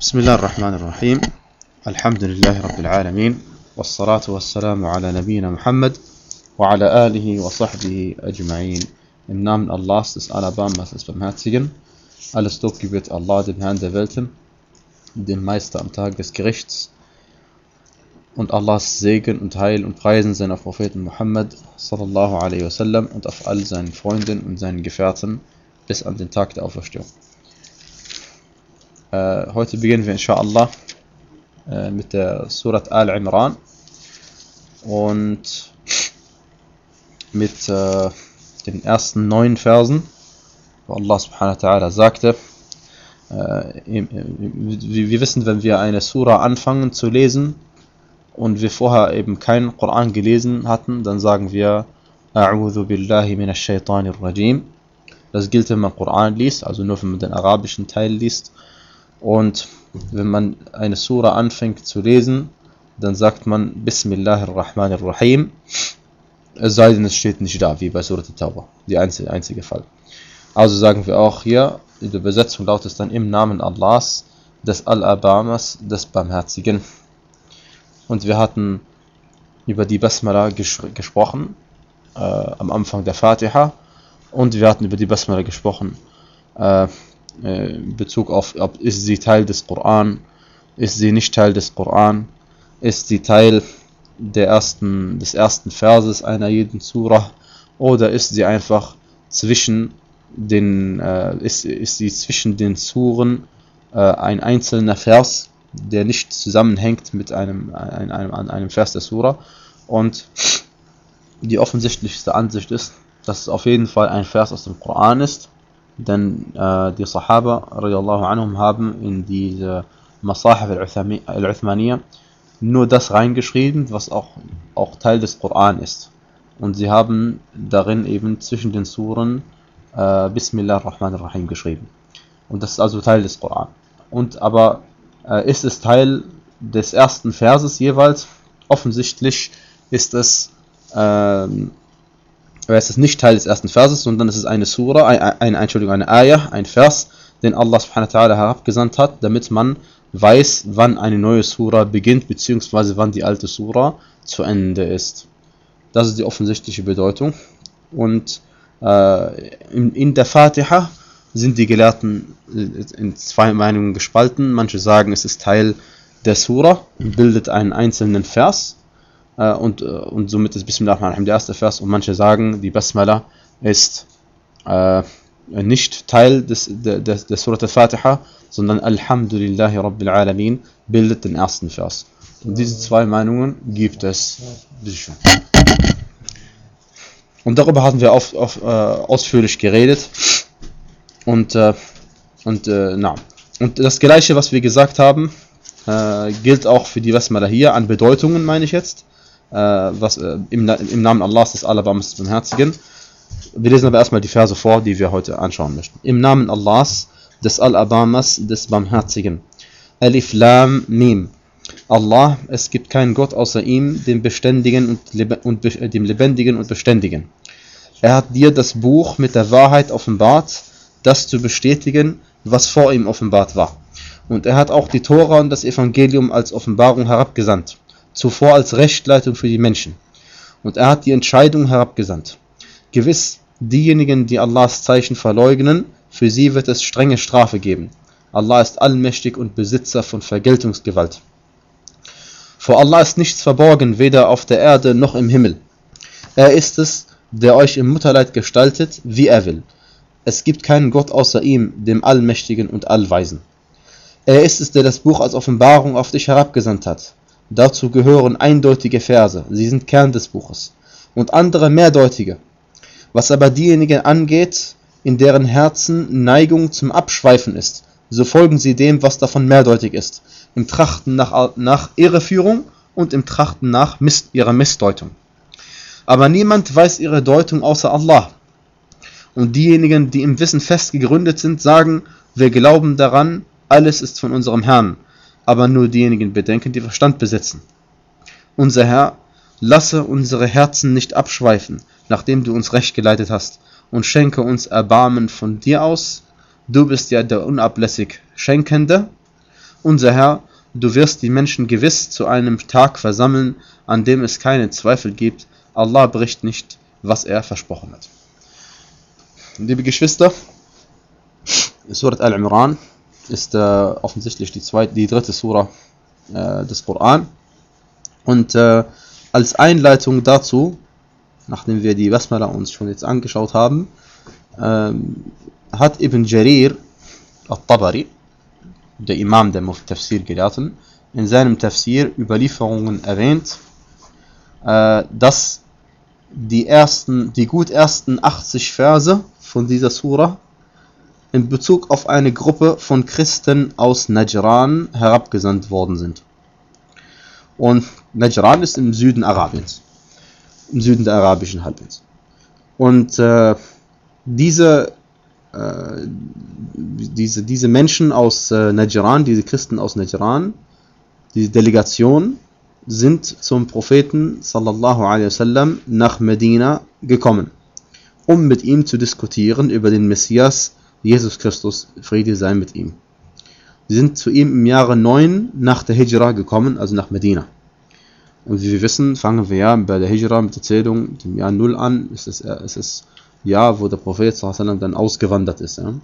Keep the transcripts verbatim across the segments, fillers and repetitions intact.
بسم الله الرحمن الرحيم. الحمد لله رب العالمين، والصلاة والسلام على نبينا Muhammad وعلى آله وصحبه أجمعين. Im Namen Allahs, des Alabamas, des Barmherzigen. Alles Lob gebührt Allah, dem Herrn der Welten, dem Meister am Tag des Gerichts. Und Allahs Segen und Heil und Preisen seiner Propheten Muhammad sallallahu alaihi wasallam und auf all seinen Freunden und seinen Gefährten bis an den Tag der Auferstehung. Äh, heute beginnen wir inshallah äh, mit der Surat Al-Imran und mit äh, den ersten neun Versen, wo Allah subhanahu wa ta'ala sagte, äh, wir wissen, wenn wir eine Surah anfangen zu lesen und wir vorher eben keinen Koran gelesen hatten, dann sagen wir A'udhu billahi minash shaitanir rajim. Das gilt, wenn man Koran liest, also nur wenn man den arabischen Teil liest. Und wenn man eine Surah anfängt zu lesen, dann sagt man Bismillahir Rahmanir Rahim. Es sei denn, es steht nicht da, wie bei Surat At-Tawbah, der einzige, einzige Fall. Also sagen wir auch hier, in der Übersetzung lautet es dann im Namen Allahs, des Al-Abamas, des Barmherzigen. Und wir hatten über die Basmala ges- gesprochen, äh, am Anfang der Fatiha. Und wir hatten über die Basmala gesprochen, äh, in Bezug auf, ob ist sie Teil des Koran, ist sie nicht Teil des Koran, ist sie Teil der ersten, des ersten Verses einer jeden Surah, oder ist sie einfach zwischen den, äh, ist, ist sie zwischen den Suren äh, ein einzelner Vers, der nicht zusammenhängt mit einem, einem, einem, einem Vers der Surah. Und die offensichtlichste Ansicht ist, dass es auf jeden Fall ein Vers aus dem Koran ist. Denn äh, die Sahaba radiallahu anhum haben in diese Masahif al-Uthmaniyya nur das reingeschrieben, was auch, auch Teil des Koran ist. Und sie haben darin eben zwischen den Suren äh, Bismillah ar-Rahman ar-Rahim geschrieben. Und das ist also Teil des Koran. Und aber äh, ist es Teil des ersten Verses jeweils? Offensichtlich ist es äh, Aber es ist nicht Teil des ersten Verses, sondern es ist eine Surah, eine, eine, Entschuldigung, eine Ayah, ein Vers, den Allah subhanahu wa ta'ala herabgesandt hat, damit man weiß, wann eine neue Surah beginnt, beziehungsweise wann die alte Surah zu Ende ist. Das ist die offensichtliche Bedeutung. Und äh, in, in der Fatiha sind die Gelehrten in zwei Meinungen gespalten. Manche sagen, es ist Teil der Surah und bildet einen einzelnen Vers. Uh, und, uh, und somit ist Bismillah ar-Rahman ar-Rahim der erste Vers, und manche sagen, die Basmala ist uh, nicht Teil des, der, der, der Surat al-Fatiha, sondern Alhamdulillahi Rabbil Alamin bildet den ersten Vers. Und diese zwei Meinungen gibt es. Und darüber hatten wir auf, auf, uh, ausführlich geredet. Und, uh, und, uh, na. und das Gleiche, was wir gesagt haben, uh, gilt auch für die Basmala hier, an Bedeutungen meine ich jetzt. Was äh, im, im Namen Allahs, des Alabamas, des Barmherzigen. Wir lesen aber erstmal die Verse vor, die wir heute anschauen möchten. Im Namen Allahs, des Alabamas, des Barmherzigen. Alif Lam Mim. Allah, es gibt keinen Gott außer ihm, dem Beständigen und, Lebe- und äh, dem Lebendigen und Beständigen. Er hat dir das Buch mit der Wahrheit offenbart, das zu bestätigen, was vor ihm offenbart war. Und er hat auch die Tora und das Evangelium als Offenbarung herabgesandt, zuvor als Rechtleitung für die Menschen. Und er hat die Entscheidung herabgesandt. Gewiss, diejenigen, die Allahs Zeichen verleugnen, für sie wird es strenge Strafe geben. Allah ist allmächtig und Besitzer von Vergeltungsgewalt. Vor Allah ist nichts verborgen, weder auf der Erde noch im Himmel. Er ist es, der euch im Mutterleib gestaltet, wie er will. Es gibt keinen Gott außer ihm, dem Allmächtigen und Allweisen. Er ist es, der das Buch als Offenbarung auf dich herabgesandt hat. Dazu gehören eindeutige Verse, sie sind Kern des Buches, und andere mehrdeutige. Was aber diejenigen angeht, in deren Herzen Neigung zum Abschweifen ist, so folgen sie dem, was davon mehrdeutig ist, im Trachten nach, nach Irreführung und im Trachten nach Mist, ihrer Missdeutung. Aber niemand weiß ihre Deutung außer Allah. Und diejenigen, die im Wissen fest gegründet sind, sagen, wir glauben daran, alles ist von unserem Herrn. Aber nur diejenigen bedenken, die Verstand besitzen. Unser Herr, lasse unsere Herzen nicht abschweifen, nachdem du uns recht geleitet hast, und schenke uns Erbarmen von dir aus. Du bist ja der unablässig Schenkende. unser Herr, du wirst die Menschen gewiss zu einem Tag versammeln, an dem es keinen Zweifel gibt. Allah bricht nicht, was er versprochen hat. Liebe Geschwister, Surat Al-Imran ist äh, offensichtlich die, zweite, die dritte Sura äh, des Koran. Und äh, als Einleitung dazu, nachdem wir die Basmala uns schon jetzt angeschaut haben, äh, hat Ibn Jarir al-Tabari, der Imam der Tafsir-Gelehrten, in seinem Tafsir Überlieferungen erwähnt, äh, dass die, ersten, die gut ersten achtzig Verse von dieser Sura in Bezug auf eine Gruppe von Christen aus Najran herabgesandt worden sind. Und Najran ist im Süden Arabiens, im Süden der arabischen Halbinsel. Und äh, diese, äh, diese, diese Menschen aus äh, Najran, diese Christen aus Najran, diese Delegation, sind zum Propheten sallallahu alaihi wasallam nach Medina gekommen, um mit ihm zu diskutieren über den Messias Jesus Christus, Friede sei mit ihm. Sie sind zu ihm im Jahre neun nach der Hijra gekommen, also nach Medina. Und wie wir wissen, fangen wir ja bei der Hijra mit der Zählung im Jahr null an. Es ist es ist Jahr, wo der Prophet sallallahu alaihi wasallam dann ausgewandert ist. Ja.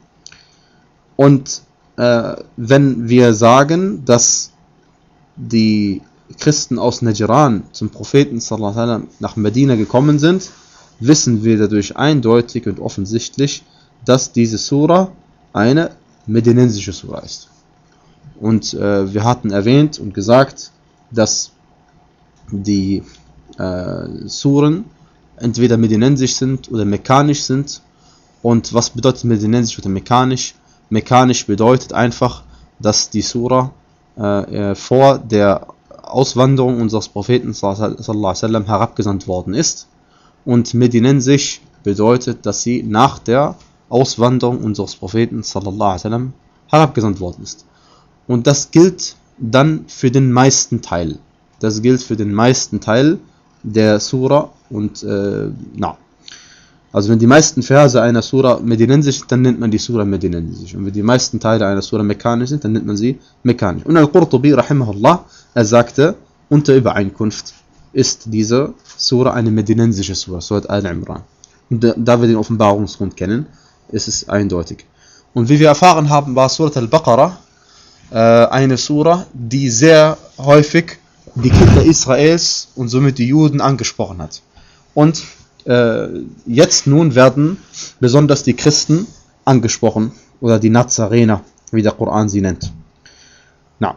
Und äh, wenn wir sagen, dass die Christen aus Najran zum Propheten sallallahu alaihi wasallam nach Medina gekommen sind, wissen wir dadurch eindeutig und offensichtlich, dass diese Sura eine medinensische Sura ist. Und äh, wir hatten erwähnt und gesagt, dass die äh, Suren entweder medinensisch sind oder mekanisch sind. Und was bedeutet medinensisch oder mekanisch? Mekanisch bedeutet einfach, dass die Sura äh, vor der Auswanderung unseres Propheten sallallahu alaihi wasallam herabgesandt worden ist. Und medinensisch bedeutet, dass sie nach der Auswanderung unseres Propheten sallallahu alaihi wasallam herabgesandt worden ist. Und das gilt dann für den meisten Teil. Das gilt für den meisten Teil der Sura. Und äh, na. Also wenn die meisten Verse einer Sura medinensisch sind, dann nennt man die Sura medinensisch. Und wenn die meisten Teile einer Sura mekanisch sind, dann nennt man sie mekanisch. Und Al-Qurtubi rahimahullah, er sagte, unter Übereinkunft ist diese Sura eine medinensische Sura, Surat Al-Imran. Und da wir den Offenbarungsgrund kennen, ist es eindeutig. Und wie wir erfahren haben, war Surat Al-Baqarah äh, eine Sura, die sehr häufig die Kinder Israels und somit die Juden angesprochen hat. Und äh, jetzt nun werden besonders die Christen angesprochen, oder die Nazarener, wie der Koran sie nennt. Na.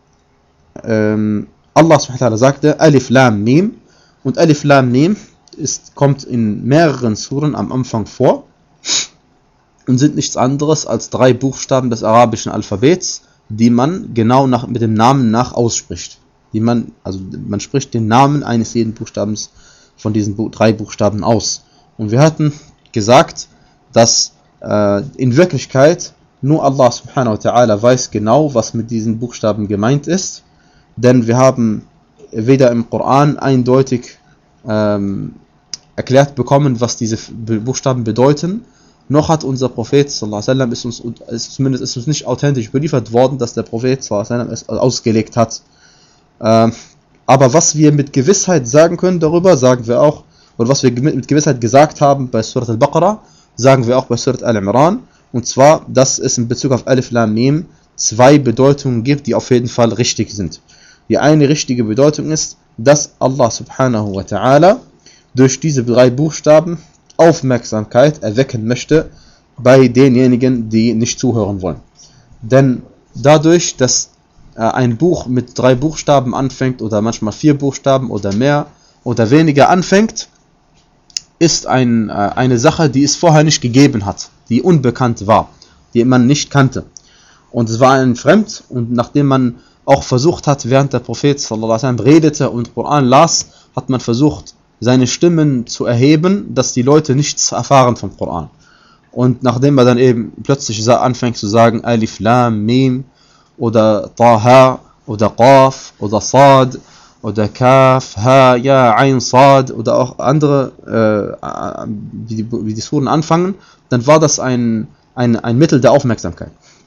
Ähm, Allah subhanahu wa ta'ala sagte, Alif Lam Mim, und Alif Lam Mim ist, kommt in mehreren Suren am Anfang vor und sind nichts anderes als drei Buchstaben des arabischen Alphabets, die man genau nach, mit dem Namen nach ausspricht. Die man, also man spricht den Namen eines jeden Buchstabens von diesen Bu- drei Buchstaben aus. Und wir hatten gesagt, dass äh, in Wirklichkeit nur Allah subhanahu wa ta'ala weiß genau, was mit diesen Buchstaben gemeint ist. Denn wir haben weder im Koran eindeutig ähm, erklärt bekommen, was diese Buchstaben bedeuten, noch hat unser Prophet sallallahu alaihi wasallam, ist uns, ist zumindest ist uns nicht authentisch überliefert worden, dass der Prophet sallallahu alaihi wasallam es ausgelegt hat. Ähm, aber was wir mit Gewissheit sagen können darüber, sagen wir auch, oder was wir mit Gewissheit gesagt haben bei Surat Al-Baqarah, sagen wir auch bei Surat Al-Imran, und zwar, dass es in Bezug auf Alif Lam Mim zwei Bedeutungen gibt, die auf jeden Fall richtig sind. Die eine richtige Bedeutung ist, dass Allah subhanahu wa ta'ala durch diese drei Buchstaben Aufmerksamkeit erwecken möchte bei denjenigen, die nicht zuhören wollen. Denn dadurch, dass äh, ein Buch mit drei Buchstaben anfängt oder manchmal vier Buchstaben oder mehr oder weniger anfängt, ist ein, äh, eine Sache, die es vorher nicht gegeben hat, die unbekannt war, die man nicht kannte. Und es war ein Fremd, und nachdem man auch versucht hat, während der Prophet sallallahu alaihi wasallam redete und Koran las, hat man versucht, seine Stimmen zu erheben, dass die Leute nichts erfahren vom Koran. Und nachdem er dann eben plötzlich anfängt zu sagen, Alif Lam Mim oder Taha oder Qaf oder Sad oder Kaf, Ha, Ja, Ain, Sad oder auch andere, äh, wie, die, wie die Suren anfangen, dann war das ein, ein, ein Mittel der Aufmerksamkeit.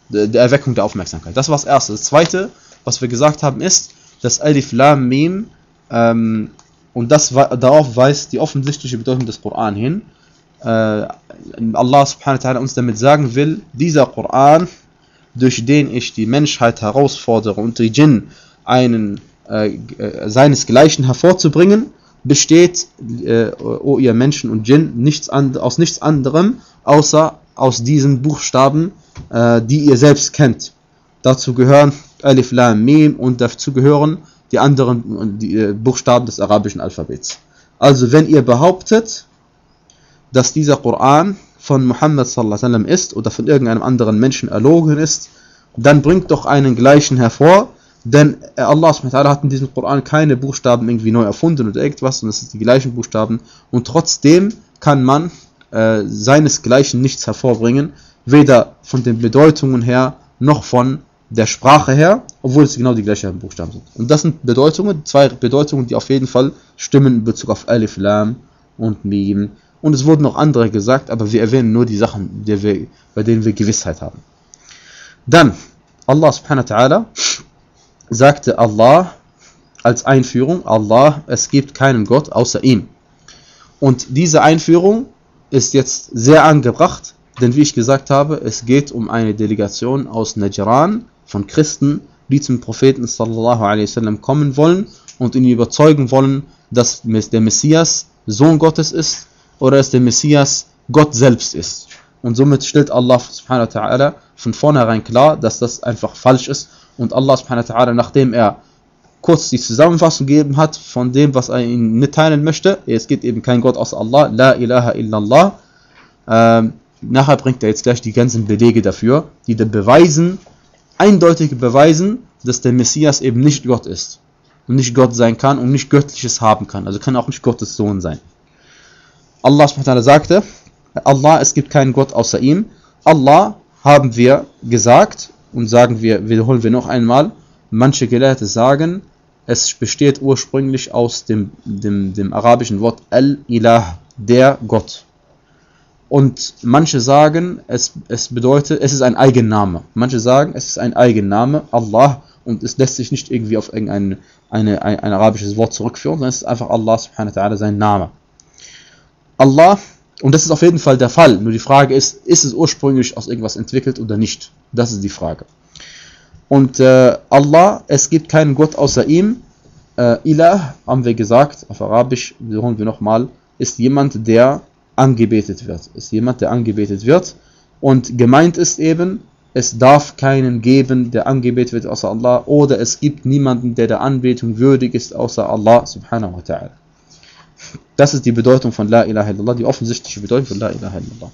der, der Erweckung der Aufmerksamkeit. Das war das Erste. Das Zweite, was wir gesagt haben, ist, dass Alif Lam Mim, ähm, und das darauf weist die offensichtliche Bedeutung des Koran hin, äh, Allah subhanahu wa ta'ala uns damit sagen will, dieser Koran, durch den ich die Menschheit herausfordere und die Djinn einen äh, seinesgleichen hervorzubringen, besteht, äh, o ihr Menschen und Djinn, nichts and- aus nichts anderem, außer aus diesen Buchstaben, äh, die ihr selbst kennt. Dazu gehören Alif Lam Mim und dazu gehören die anderen die, äh, Buchstaben des arabischen Alphabets. Also wenn ihr behauptet, dass dieser Koran von Muhammad sallallahu alaihi wasallam ist oder von irgendeinem anderen Menschen erlogen ist, dann bringt doch einen gleichen hervor, denn Allah subhanahu wa ta'ala hat in diesem Koran keine Buchstaben irgendwie neu erfunden oder irgendwas, und es sind die gleichen Buchstaben, und trotzdem kann man äh, seinesgleichen nichts hervorbringen, weder von den Bedeutungen her, noch von der Sprache her, obwohl es genau die gleichen Buchstaben sind. Und das sind Bedeutungen, zwei Bedeutungen, die auf jeden Fall stimmen in Bezug auf Alif Lam und Mim. Und es wurden noch andere gesagt, aber wir erwähnen nur die Sachen, die wir, bei denen wir Gewissheit haben. Dann, Allah subhanahu wa ta'ala sagte Allah als Einführung, Allah, es gibt keinen Gott außer ihm. Und diese Einführung ist jetzt sehr angebracht, denn wie ich gesagt habe, es geht um eine Delegation aus Najran von Christen, die zum Propheten sallallahu alaihi wasallam kommen wollen und ihn überzeugen wollen, dass der Messias Sohn Gottes ist oder dass der Messias Gott selbst ist. Und somit stellt Allah subhanahu wa ta'ala von vornherein klar, dass das einfach falsch ist. Und Allah subhanahu wa ta'ala, nachdem er kurz die Zusammenfassung gegeben hat von dem, was er ihnen mitteilen möchte, es gibt eben kein Gott außer Allah, La ilaha illallah, ähm, nachher bringt er jetzt gleich die ganzen Belege dafür, die dann beweisen, eindeutig beweisen, dass der Messias eben nicht Gott ist und nicht Gott sein kann und nicht Göttliches haben kann. Also kann auch nicht Gottes Sohn sein. Allah subhanahu wa ta'ala sagte, Allah, es gibt keinen Gott außer ihm. Allah haben wir gesagt und sagen wir, wiederholen wir noch einmal, manche Gelehrte sagen, es besteht ursprünglich aus dem, dem, dem arabischen Wort Al-Ilah, der Gott. Und manche sagen, es, es bedeutet, es ist ein Eigenname. Manche sagen, es ist ein Eigenname, Allah, und es lässt sich nicht irgendwie auf irgendein eine, ein, ein arabisches Wort zurückführen, sondern es ist einfach Allah subhanahu wa ta'ala sein Name. Allah, und das ist auf jeden Fall der Fall, nur die Frage ist, ist es ursprünglich aus irgendwas entwickelt oder nicht? Das ist die Frage. Und äh, Allah, es gibt keinen Gott außer ihm. Äh, Ilah, haben wir gesagt, auf Arabisch, wiederholen wir nochmal, ist jemand, der angebetet wird. Ist jemand, der angebetet wird. Und gemeint ist eben, es darf keinen geben, der angebetet wird außer Allah, oder es gibt niemanden, der der Anbetung würdig ist außer Allah subhanahu wa ta'ala. Das ist die Bedeutung von La ilaha illallah, die offensichtliche Bedeutung von La ilaha illallah.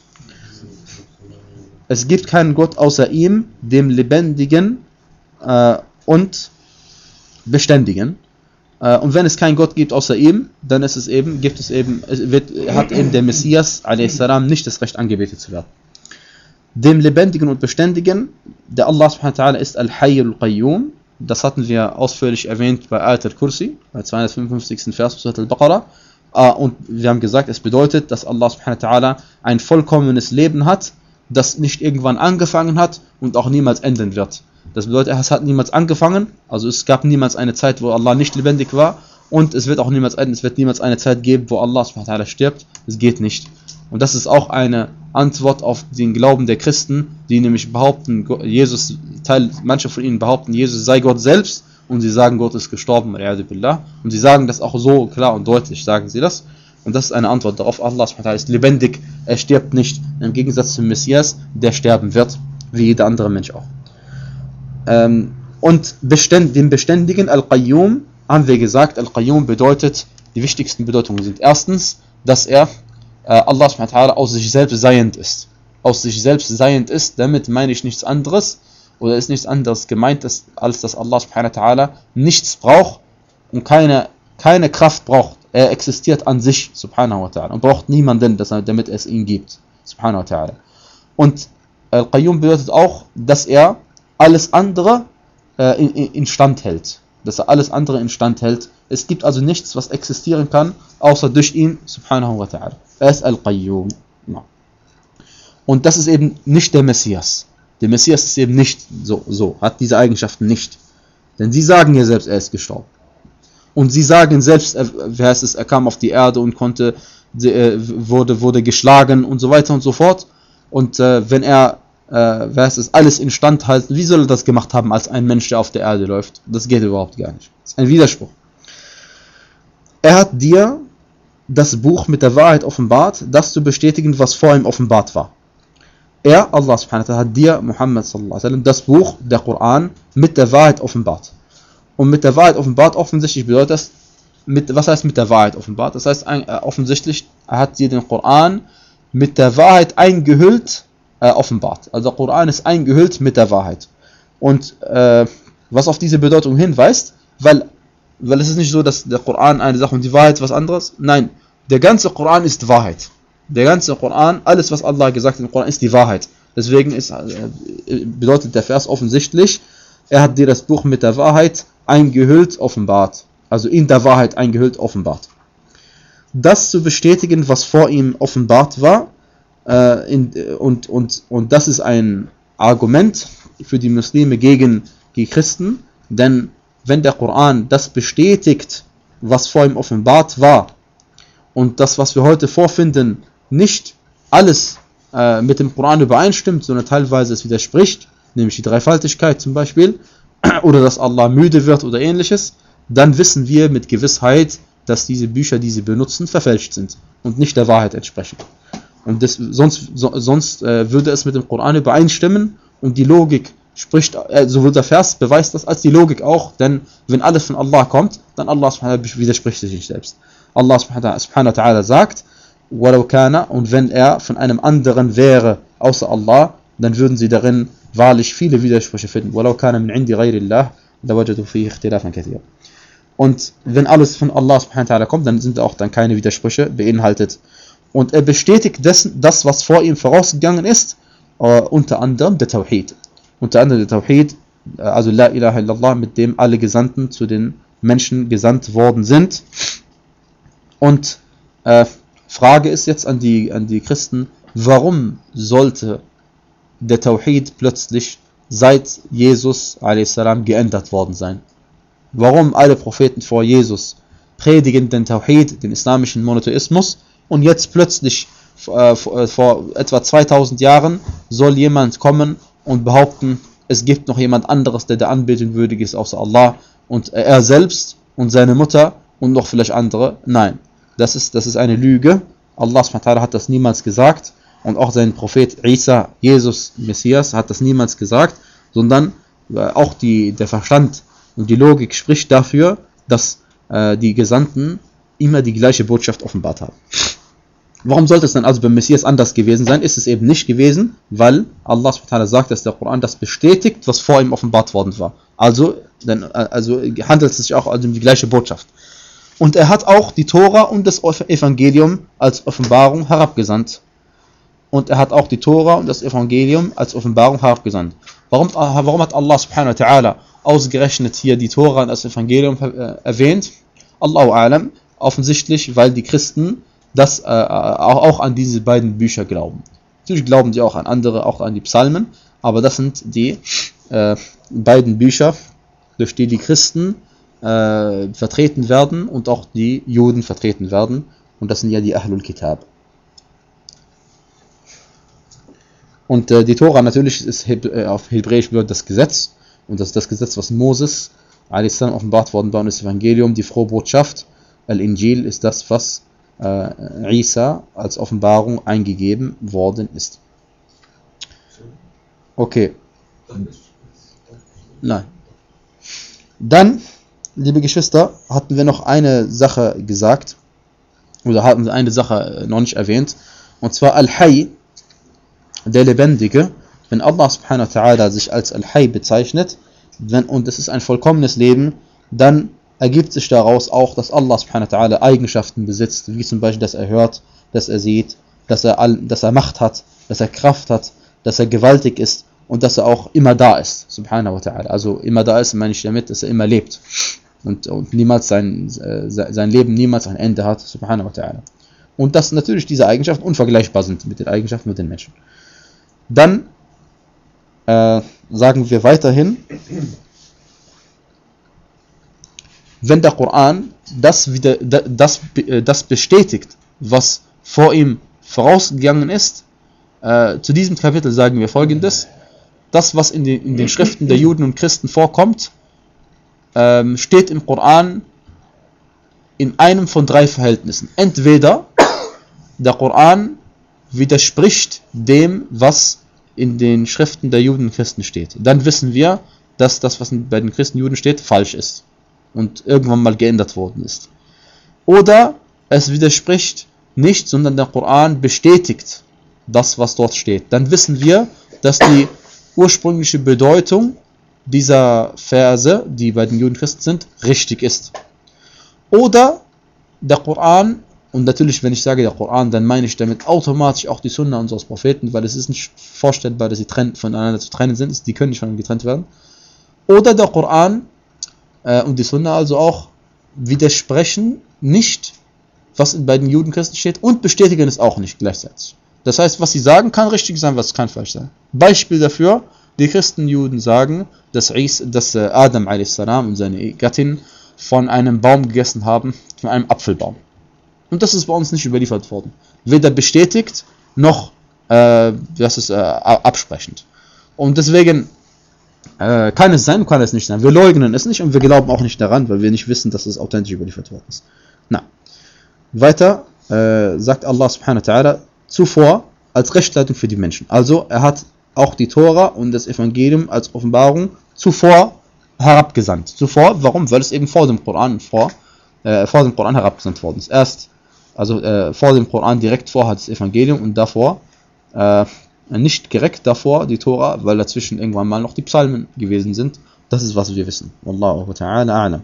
Es gibt keinen Gott außer ihm, dem Lebendigen äh, und Beständigen. Äh, und wenn es keinen Gott gibt außer ihm, dann ist es eben, gibt es eben, es wird, hat eben der Messias a s. nicht das Recht, angebetet zu werden. Dem Lebendigen und Beständigen, der Allah subhanahu wa ta'ala ist Al-Hayy al-Qayyum. Das hatten wir ausführlich erwähnt bei Ayat al-Kursi, bei zweihundertfünfundfünfzigsten Vers Surat al-Baqarah. Uh, und wir haben gesagt, es bedeutet, dass Allah subhanahu wa ta'ala ein vollkommenes Leben hat, das nicht irgendwann angefangen hat und auch niemals enden wird. Das bedeutet, es hat niemals angefangen, also es gab niemals eine Zeit, wo Allah nicht lebendig war, und es wird auch niemals enden, es wird niemals eine Zeit geben, wo Allah subhanahu wa ta'ala stirbt. Es geht nicht. Und das ist auch eine Antwort auf den Glauben der Christen, die nämlich behaupten, Jesus, Teil, manche von ihnen behaupten, Jesus sei Gott selbst, und sie sagen, Gott ist gestorben, und sie sagen das auch so klar und deutlich, sagen sie das. Und das ist eine Antwort darauf, Allah subhanahu wa ta'ala ist lebendig, er stirbt nicht, im Gegensatz zum Messias, der sterben wird, wie jeder andere Mensch auch. Ähm, und beständ, dem Beständigen, Al-Qayyum, haben wir gesagt, Al-Qayyum bedeutet, die wichtigsten Bedeutungen sind erstens, dass er, äh, Allah subhanahu wa ta'ala, aus sich selbst seiend ist. Aus sich selbst seiend ist, damit meine ich nichts anderes, oder ist nichts anderes gemeint, als, als dass Allah subhanahu wa ta'ala nichts braucht und keine, keine Kraft braucht. Er existiert an sich, subhanahu wa ta'ala, und braucht niemanden, damit es ihn gibt, subhanahu wa ta'ala. Und Al-Qayyum bedeutet auch, dass er alles andere äh, in, in, instand hält. Dass er alles andere instand hält. Es gibt also nichts, was existieren kann, außer durch ihn, subhanahu wa ta'ala. Er ist Al-Qayyum. Ja. Und das ist eben nicht der Messias. Der Messias ist eben nicht so, so, hat diese Eigenschaften nicht. Denn sie sagen ja selbst, er ist gestorben. Und sie sagen selbst, er, wie heißt es, er kam auf die Erde und konnte, wurde, wurde geschlagen und so weiter und so fort. Und äh, wenn er, äh, wie heißt es, alles instand halten, wie soll er das gemacht haben als ein Mensch, der auf der Erde läuft? Das geht überhaupt gar nicht. Das ist ein Widerspruch. Er hat dir das Buch mit der Wahrheit offenbart, das zu bestätigen, was vor ihm offenbart war. Er, Allah subhanahu wa ta'ala, hat dir, Muhammad sallallahu alaihi wasallam, das Buch, der Koran, mit der Wahrheit offenbart. Und mit der Wahrheit offenbart, offensichtlich bedeutet das, mit, was heißt mit der Wahrheit offenbart? Das heißt, äh, offensichtlich hat dir den Koran mit der Wahrheit eingehüllt, äh, offenbart. Also der Koran ist eingehüllt mit der Wahrheit. Und äh, was auf diese Bedeutung hinweist, weil, weil es ist nicht so, dass der Koran eine Sache und die Wahrheit was anderes. Nein, der ganze Koran ist Wahrheit. Der ganze Koran, alles was Allah gesagt hat im Koran, ist die Wahrheit. Deswegen ist, äh, bedeutet der Vers offensichtlich, er hat dir das Buch mit der Wahrheit eingehüllt, offenbart. Also in der Wahrheit eingehüllt, offenbart. Das zu bestätigen, was vor ihm offenbart war, äh, in, und, und, und das ist ein Argument für die Muslime gegen die Christen, denn wenn der Koran das bestätigt, was vor ihm offenbart war, und das, was wir heute vorfinden, nicht alles äh, mit dem Koran übereinstimmt, sondern teilweise es widerspricht, nämlich die Dreifaltigkeit zum Beispiel, oder dass Allah müde wird oder ähnliches, dann wissen wir mit Gewissheit, dass diese Bücher, die sie benutzen, verfälscht sind und nicht der Wahrheit entsprechen. Und das, sonst, so, sonst äh, würde es mit dem Koran übereinstimmen und die Logik spricht, äh, sowohl der Vers beweist das, als die Logik auch, denn wenn alles von Allah kommt, dann Allah subhanahu wa ta'ala widerspricht sich selbst. Allah subhanahu wa ta'ala sagt, وَلَوْ كَانَ, und wenn er von einem anderen wäre, außer Allah, dann würden sie darin wahrlich viele Widersprüche finden. وَلَوْ كَانَ مِنْ عِنْدِ غَيْرِ اللَّهِ لَوَجَدُوا فِيهِ اخْتِلَافًا كَثِيرًا. Und wenn alles von Allah subhanahu wa ta'ala kommt, dann sind auch dann keine Widersprüche beinhaltet. Und er bestätigt dessen, das, was vor ihm vorausgegangen ist, uh, unter anderem der Tawhid. Unter anderem der Tawhid, also La ilaha illallah, mit dem alle Gesandten zu den Menschen gesandt worden sind. Und äh, Frage ist jetzt an die, an die Christen, warum sollte der Tawhid plötzlich seit Jesus a s. geändert worden sein? Warum alle Propheten vor Jesus predigen den Tawhid, den islamischen Monotheismus, und jetzt plötzlich äh, vor etwa zweitausend Jahren soll jemand kommen und behaupten, es gibt noch jemand anderes, der der Anbetung würdig ist außer Allah, und er selbst und seine Mutter und noch vielleicht andere? Nein, das ist, das ist eine Lüge. Allah subhanahu wa ta'ala hat das niemals gesagt, und auch sein Prophet Isa, Jesus, Messias, hat das niemals gesagt, sondern äh, auch die, der Verstand und die Logik spricht dafür, dass äh, die Gesandten immer die gleiche Botschaft offenbart haben. Warum sollte es dann also beim Messias anders gewesen sein? Ist es eben nicht gewesen, weil Allah subhanahu wa ta'ala sagt, dass der Koran das bestätigt, was vor ihm offenbart worden war. Also, dann, also handelt es sich auch also um die gleiche Botschaft. Und er hat auch die Tora und das Evangelium als Offenbarung herabgesandt. Und er hat auch die Tora und das Evangelium als Offenbarung herabgesandt. Warum, warum hat Allah subhanahu wa ta'ala ausgerechnet hier die Tora und das Evangelium äh, erwähnt? Allahu a'lam, offensichtlich, weil die Christen das äh, auch, auch an diese beiden Bücher glauben. Natürlich glauben die auch an andere, auch an die Psalmen, aber das sind die äh, beiden Bücher, durch die die Christen äh, vertreten werden und auch die Juden vertreten werden, und das sind ja die Ahlul Kitab. Und äh, die Tora natürlich ist Heb äh, auf Hebräisch bedeutet das Gesetz, und das ist das Gesetz, was Moses a s. offenbart worden war, und das Evangelium, die frohe Botschaft. Al-Injil ist das, was äh, Isa als Offenbarung eingegeben worden ist. Okay. Nein. Dann, liebe Geschwister, hatten wir noch eine Sache gesagt, oder hatten wir eine Sache noch nicht erwähnt, und zwar Al-Hayy, der Lebendige. Wenn Allah subhanahu wa ta'ala sich als Al-Hayy bezeichnet, wenn, und es ist ein vollkommenes Leben, dann ergibt sich daraus auch, dass Allah subhanahu wa ta'ala Eigenschaften besitzt, wie zum Beispiel, dass er hört, dass er sieht, dass er, dass er Macht hat, dass er Kraft hat, dass er gewaltig ist und dass er auch immer da ist, subhanahu wa ta'ala. Also immer da ist, meine ich damit, dass er immer lebt und, und niemals sein, äh, sein Leben niemals ein Ende hat, subhanahu wa ta'ala. Und dass natürlich diese Eigenschaften unvergleichbar sind mit den Eigenschaften mit den Menschen. Dann äh, sagen wir weiterhin, wenn der Koran das, wieder, das, das bestätigt, was vor ihm vorausgegangen ist, äh, zu diesem Kapitel sagen wir Folgendes: Das, was in den, in den Schriften der Juden und Christen vorkommt, ähm, steht im Koran in einem von drei Verhältnissen. Entweder der Koran widerspricht dem, was in den Schriften der Juden und Christen steht. Dann wissen wir, dass das, was bei den Christen und Juden steht, falsch ist und irgendwann mal geändert worden ist. Oder es widerspricht nicht, sondern der Koran bestätigt das, was dort steht. Dann wissen wir, dass die ursprüngliche Bedeutung dieser Verse, die bei den Juden und Christen sind, richtig ist. Oder der Koran, und natürlich, wenn ich sage der Koran, dann meine ich damit automatisch auch die Sunna unseres Propheten, weil es ist nicht vorstellbar, dass sie voneinander zu trennen sind, die können nicht voneinander getrennt werden. Oder der Koran äh, und die Sunna also auch widersprechen nicht, was bei den Juden und Christen steht, und bestätigen es auch nicht gleichzeitig. Das heißt, was sie sagen, kann richtig sein, was kann falsch sein. Beispiel dafür: Die Christen und Juden sagen, dass, Is, dass äh, Adam a s. und seine Gattin von einem Baum gegessen haben, von einem Apfelbaum. Und das ist bei uns nicht überliefert worden. Weder bestätigt, noch äh, das ist, äh, absprechend. Und deswegen äh, kann es sein, kann es nicht sein. Wir leugnen es nicht und wir glauben auch nicht daran, weil wir nicht wissen, dass es authentisch überliefert worden ist. Na. Weiter äh, sagt Allah subhanahu wa ta'ala zuvor als Rechtsleitung für die Menschen. Also er hat auch die Tora und das Evangelium als Offenbarung zuvor herabgesandt. Zuvor, warum? Weil es eben vor dem Koran vor, äh, vor dem Koran herabgesandt worden ist. Erst, also äh, vor dem Koran direkt vor hat das Evangelium und davor, äh, nicht direkt davor die Tora, weil dazwischen irgendwann mal noch die Psalmen gewesen sind. Das ist, was wir wissen. Wallahu ta'ala a'lam.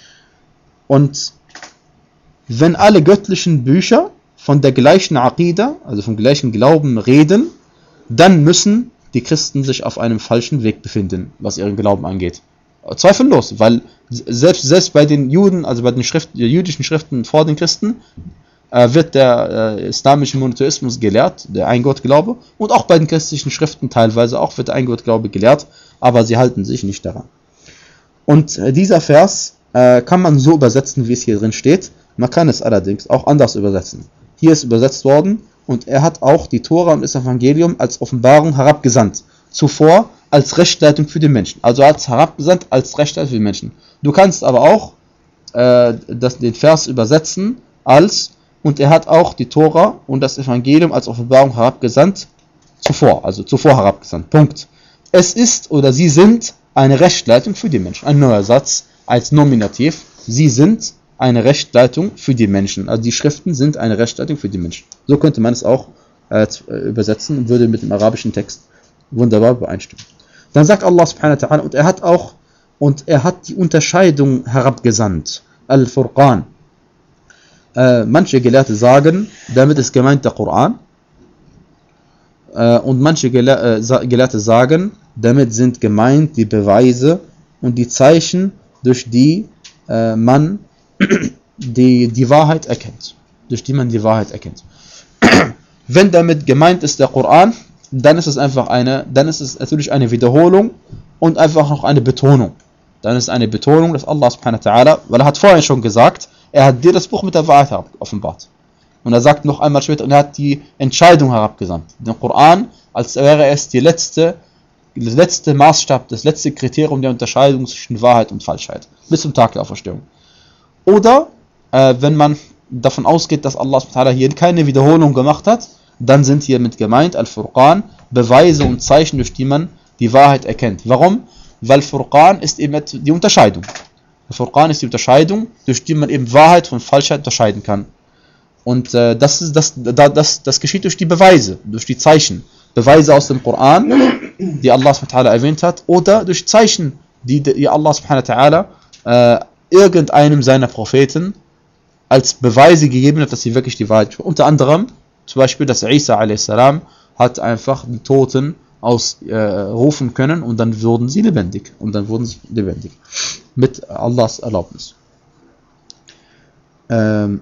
Und wenn alle göttlichen Bücher von der gleichen Aqida, also vom gleichen Glauben reden, dann müssen die Christen sich auf einem falschen Weg befinden, was ihren Glauben angeht. Zweifellos, weil selbst, selbst bei den Juden, also bei den Schriften, jüdischen Schriften vor den Christen, äh, wird der äh, islamische Monotheismus gelehrt, der Eingottglaube, und auch bei den christlichen Schriften teilweise auch wird der Eingottglaube gelehrt, aber sie halten sich nicht daran. Und äh, dieser Vers äh, kann man so übersetzen, wie es hier drin steht. Man kann es allerdings auch anders übersetzen. Hier ist übersetzt worden: Und er hat auch die Tora und das Evangelium als Offenbarung herabgesandt. Zuvor als Rechtsleitung für die Menschen. Also er hat es herabgesandt als Rechtsleitung für die Menschen. Du kannst aber auch äh, das, den Vers übersetzen als: Und er hat auch die Tora und das Evangelium als Offenbarung herabgesandt. Zuvor, also zuvor herabgesandt. Punkt. Es ist oder sie sind eine Rechtsleitung für die Menschen. Ein neuer Satz als Nominativ. Sie sind eine Rechtsleitung für die Menschen. Also die Schriften sind eine Rechtsleitung für die Menschen. So könnte man es auch äh, übersetzen und würde mit dem arabischen Text wunderbar übereinstimmen. Dann sagt Allah subhanahu wa ta'ala: Und er hat auch und er hat die Unterscheidung herabgesandt. Al-Furqan. Äh, manche Gelehrte sagen, damit ist gemeint der Koran. Äh, und manche Gele- äh, Gelehrte sagen, damit sind gemeint die Beweise und die Zeichen, durch die äh, man die, die Wahrheit erkennt. Durch die man die Wahrheit erkennt. Wenn damit gemeint ist der Koran, dann ist es einfach eine, dann ist es natürlich eine Wiederholung und einfach noch eine Betonung. Dann ist eine Betonung, dass Allah subhanahu wa ta'ala, weil er hat vorher schon gesagt, er hat dir das Buch mit der Wahrheit offenbart. Und er sagt noch einmal später, und er hat die Entscheidung herabgesandt. Den Koran, als wäre es die letzte, das letzte Maßstab, das letzte Kriterium der Unterscheidung zwischen Wahrheit und Falschheit. Bis zum Tag der Auferstehung. Oder, äh, wenn man davon ausgeht, dass Allah subhanahu wa ta'ala hier keine Wiederholung gemacht hat, dann sind hiermit gemeint, Al-Furqan, Beweise und Zeichen, durch die man die Wahrheit erkennt. Warum? Weil Furqan ist eben die Unterscheidung. Furqan ist die Unterscheidung, durch die man eben Wahrheit von Falschheit unterscheiden kann. Und äh, das, ist, das, das, das, das geschieht durch die Beweise, durch die Zeichen. Beweise aus dem Koran, die Allah subhanahu wa ta'ala erwähnt hat, oder durch Zeichen, die, die Allah subhanahu wa ta'ala äh, irgendeinem seiner Propheten als Beweise gegeben hat, dass sie wirklich die Wahrheit sprechen. Unter anderem, zum Beispiel, dass Isa a s. hat einfach die Toten ausrufen äh, können und dann wurden sie lebendig. Und dann wurden sie lebendig. Mit Allahs Erlaubnis. Ähm,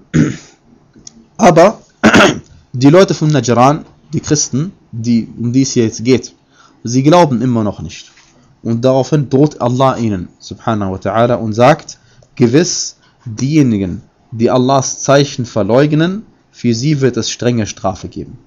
aber die Leute von Najran, die Christen, die, um die es hier jetzt geht, sie glauben immer noch nicht. Und daraufhin droht Allah ihnen, subhanahu wa ta'ala, und sagt, gewiss, diejenigen, die Allahs Zeichen verleugnen, für sie wird es strenge Strafe geben.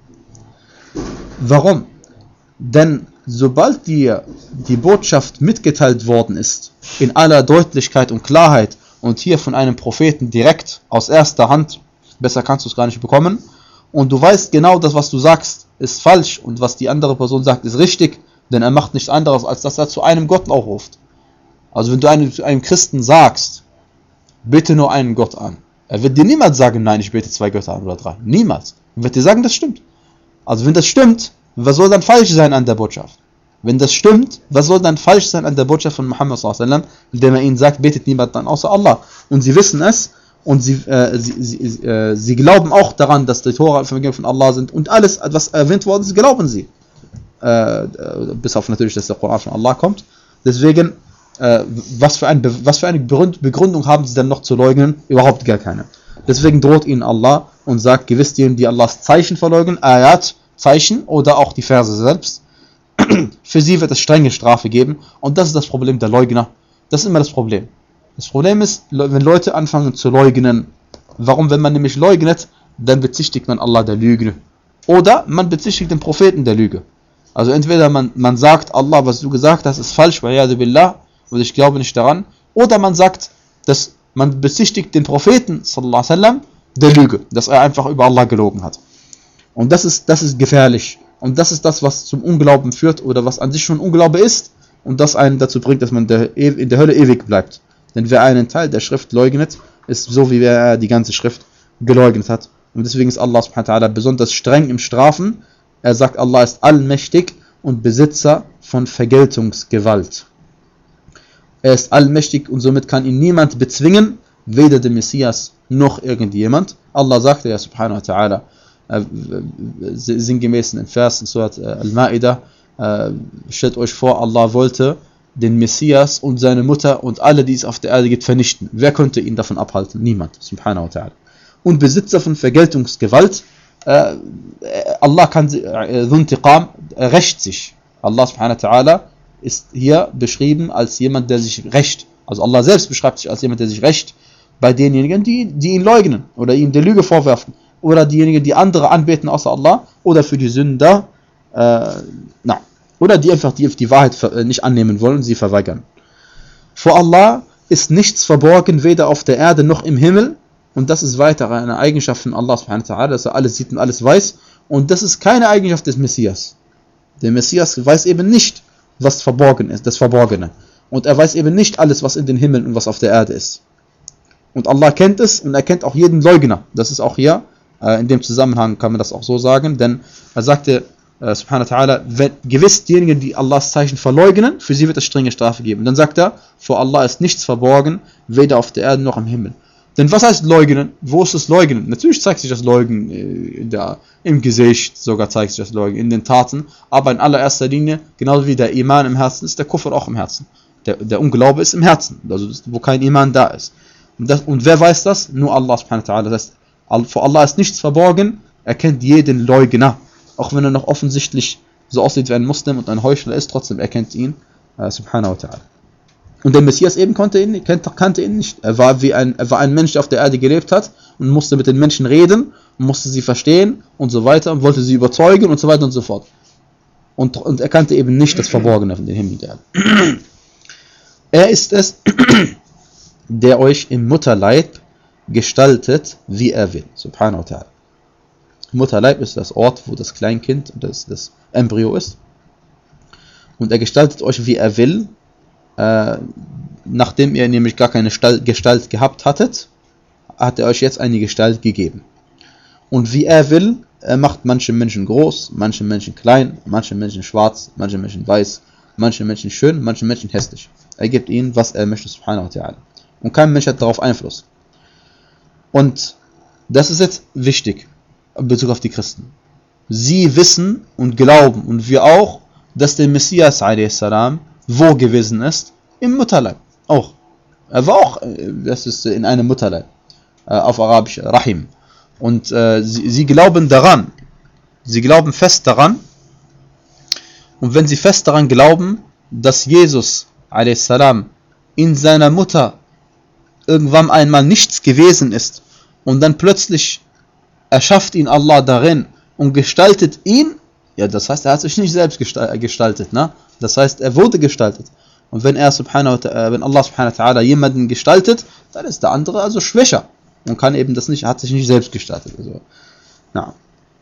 Warum? Denn sobald dir die Botschaft mitgeteilt worden ist, in aller Deutlichkeit und Klarheit, und hier von einem Propheten direkt aus erster Hand, besser kannst du es gar nicht bekommen, und du weißt genau, dass was du sagst ist falsch und was die andere Person sagt ist richtig, denn er macht nichts anderes, als dass er zu einem Gott aufruft. Also wenn du einem, einem Christen sagst, bete nur einen Gott an, er wird dir niemals sagen, nein, ich bete zwei Götter an oder drei. Niemals. Er wird dir sagen, das stimmt. Also wenn das stimmt, was soll dann falsch sein an der Botschaft? Wenn das stimmt, was soll dann falsch sein an der Botschaft von Muhammad sallallahu alaihi wasallam, indem er ihnen sagt, betet niemand an außer Allah. Und sie wissen es und sie, äh, sie, sie, äh, sie glauben auch daran, dass die Tora Vergänge von Allah sind und alles, was erwähnt worden ist, glauben sie. Äh, bis auf natürlich, dass der Koran von Allah kommt. Deswegen, äh, was für, ein, was für eine Begründung haben sie dann noch zu leugnen? Überhaupt gar keine. Deswegen droht ihnen Allah und sagt, gewiss denen, die Allahs Zeichen verleugnen, Ayat, Zeichen oder auch die Verse selbst, für sie wird es strenge Strafe geben. Und das ist das Problem der Leugner. Das ist immer das Problem. Das Problem ist, wenn Leute anfangen zu leugnen. Warum? Wenn man nämlich leugnet, dann bezichtigt man Allah der Lüge. Oder man bezichtigt den Propheten der Lüge. Also entweder man, man sagt, Allah, was du gesagt hast, ist falsch, billah, und ich glaube nicht daran. Oder man sagt, dass man bezichtigt den Propheten sallallahu alaihi wasallam der Lüge, dass er einfach über Allah gelogen hat. Und das ist, das ist gefährlich. Und das ist das, was zum Unglauben führt oder was an sich schon Unglaube ist und das einen dazu bringt, dass man der, in der Hölle ewig bleibt. Denn wer einen Teil der Schrift leugnet, ist so, wie wer er die ganze Schrift geleugnet hat. Und deswegen ist Allah subhanahu wa ta'ala besonders streng im Strafen. Er sagt, Allah ist allmächtig und Besitzer von Vergeltungsgewalt. Er ist allmächtig und somit kann ihn niemand bezwingen, weder der Messias noch irgendjemand. Allah sagte ja subhanahu wa ta'ala, äh, sinngemäß in den Vers in Surat äh, Al-Ma'idah, äh, stellt euch vor, Allah wollte den Messias und seine Mutter und alle, die es auf der Erde gibt, vernichten. Wer könnte ihn davon abhalten? Niemand, subhanahu wa ta'ala. Und Besitzer von Vergeltungsgewalt, äh, Allah kann, äh, Dhuntiqam, rächt sich. Allah subhanahu wa ta'ala ist hier beschrieben als jemand, der sich rächt. Also Allah selbst beschreibt sich als jemand, der sich rächt bei denjenigen, die, die ihn leugnen oder ihm der Lüge vorwerfen. Oder diejenigen, die andere anbeten außer Allah. Oder für die Sünder. Äh, na. Oder die einfach die, die Wahrheit nicht annehmen wollen und sie verweigern. Vor Allah ist nichts verborgen, weder auf der Erde noch im Himmel. Und das ist weiter eine Eigenschaft von Allah subhanahu wa ta'ala, dass er alles sieht und alles weiß. Und das ist keine Eigenschaft des Messias. Der Messias weiß eben nicht, was verborgen ist, das Verborgene. Und er weiß eben nicht alles, was in den Himmeln und was auf der Erde ist. Und Allah kennt es und er kennt auch jeden Leugner. Das ist auch hier, äh, in dem Zusammenhang kann man das auch so sagen, denn er sagte, äh, subhanahu wa ta'ala, wenn gewiss diejenigen, die Allahs Zeichen verleugnen, für sie wird es strenge Strafe geben. Und dann sagt er, vor Allah ist nichts verborgen, weder auf der Erde noch im Himmel. Denn was heißt leugnen? Wo ist das Leugnen? Natürlich zeigt sich das Leugnen äh, in der, im Gesicht, sogar zeigt sich das Leugnen in den Taten, aber in allererster Linie, genauso wie der Iman im Herzen ist, der Kufr auch im Herzen. Der, der Unglaube ist im Herzen, also wo kein Iman da ist. Und, das, und wer weiß das? Nur Allah subhanahu wa ta'ala. Das heißt, vor Allah ist nichts verborgen, er kennt jeden Leugner. Auch wenn er noch offensichtlich so aussieht wie ein Muslim und ein Heuchler ist, trotzdem erkennt ihn, äh, subhanahu wa ta'ala. Und der Messias eben konnte ihn, kannte, kannte ihn nicht. Er war, wie ein, er war ein Mensch, der auf der Erde gelebt hat und musste mit den Menschen reden und musste sie verstehen und so weiter und wollte sie überzeugen und so weiter und so fort. Und, und er kannte eben nicht das Verborgene von den Himmel und der Erde. Er ist es, der euch im Mutterleib gestaltet, wie er will. Subhanahu wa ta'ala. Mutterleib ist das Ort, wo das Kleinkind, das, das Embryo ist. Und er gestaltet euch, wie er will, äh, nachdem ihr nämlich gar keine Stall, Gestalt gehabt hattet, hat er euch jetzt eine Gestalt gegeben. Und wie er will, er macht manche Menschen groß, manche Menschen klein, manche Menschen schwarz, manche Menschen weiß, manche Menschen schön, manche Menschen hässlich. Er gibt ihnen, was er möchte, subhanahu wa ta'ala. Und kein Mensch hat darauf Einfluss. Und das ist jetzt wichtig in Bezug auf die Christen. Sie wissen und glauben, und wir auch, dass der Messias a s. wo gewesen ist? Im Mutterleib. Auch. Er war auch, das ist in einem Mutterleib. Auf Arabisch, Rahim. Und äh, sie, sie glauben daran, sie glauben fest daran, Und wenn sie fest daran glauben, dass Jesus a s. in seiner Mutter irgendwann einmal nichts gewesen ist und dann plötzlich erschafft ihn Allah darin und gestaltet ihn, ja, das heißt, er hat sich nicht selbst gestaltet, ne? Das heißt, er wurde gestaltet. Und wenn er subhanahu wa ta'ala, wenn Allah subhanahu wa ta'ala jemanden gestaltet, dann ist der andere also schwächer und kann eben das nicht, hat sich nicht selbst gestaltet. Also, na.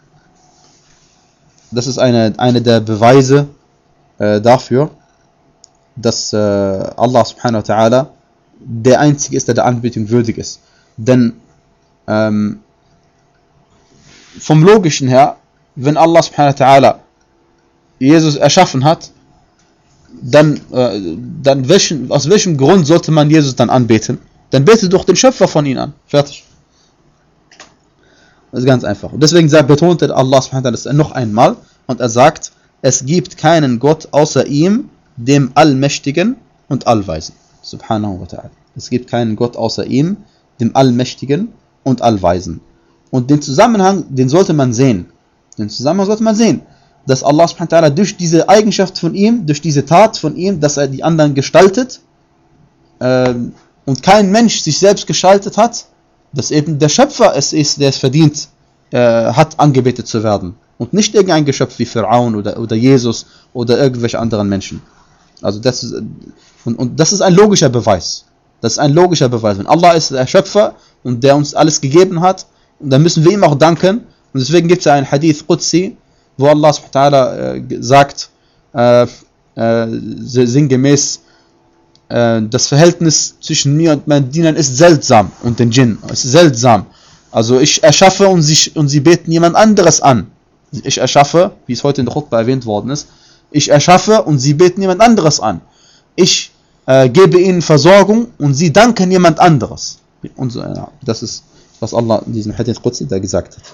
Das ist eine, eine der Beweise äh, dafür, dass äh, Allah subhanahu wa ta'ala der Einzige ist, der der Anbetung würdig ist. Denn ähm, vom Logischen her, wenn Allah subhanahu wa ta'ala Jesus erschaffen hat, dann, äh, dann welchen, aus welchem Grund sollte man Jesus dann anbeten? Dann bete doch den Schöpfer von ihm an. Fertig. Das ist ganz einfach. Und deswegen sagt, betont Allah subhanahu wa ta'ala das noch einmal und er sagt, es gibt keinen Gott außer ihm, dem Allmächtigen und Allweisen. Subhanahu wa ta'ala. Es gibt keinen Gott außer ihm, dem Allmächtigen und Allweisen. Und den Zusammenhang, den sollte man sehen. Den Zusammenhang sollte man sehen, dass Allah subhanahu wa ta'ala durch diese Eigenschaft von ihm, durch diese Tat von ihm, dass er die anderen gestaltet äh, und kein Mensch sich selbst gestaltet hat, dass eben der Schöpfer es ist, der es verdient äh, hat, angebetet zu werden. Und nicht irgendein Geschöpf wie Pharaon oder, oder Jesus oder irgendwelche anderen Menschen. Also das ist, und, und das ist ein logischer Beweis. Das ist ein logischer Beweis. Wenn Allah ist der Schöpfer und der uns alles gegeben hat, dann müssen wir ihm auch danken. Und deswegen gibt es ein Hadith Qudsi, wo Allah subhanahu wa ta'ala äh, sagt, äh, äh, sinngemäß, äh, das Verhältnis zwischen mir und meinen Dienern ist seltsam und den Djinn. Es ist seltsam. Also ich erschaffe und sie, und sie beten jemand anderes an. Ich erschaffe, wie es heute in der Khutbah erwähnt worden ist, ich erschaffe und sie beten jemand anderes an. Ich äh, gebe ihnen Versorgung und sie danken jemand anderes. Und so, ja, das ist, was Allah in diesem Hadith Qudsi da gesagt hat.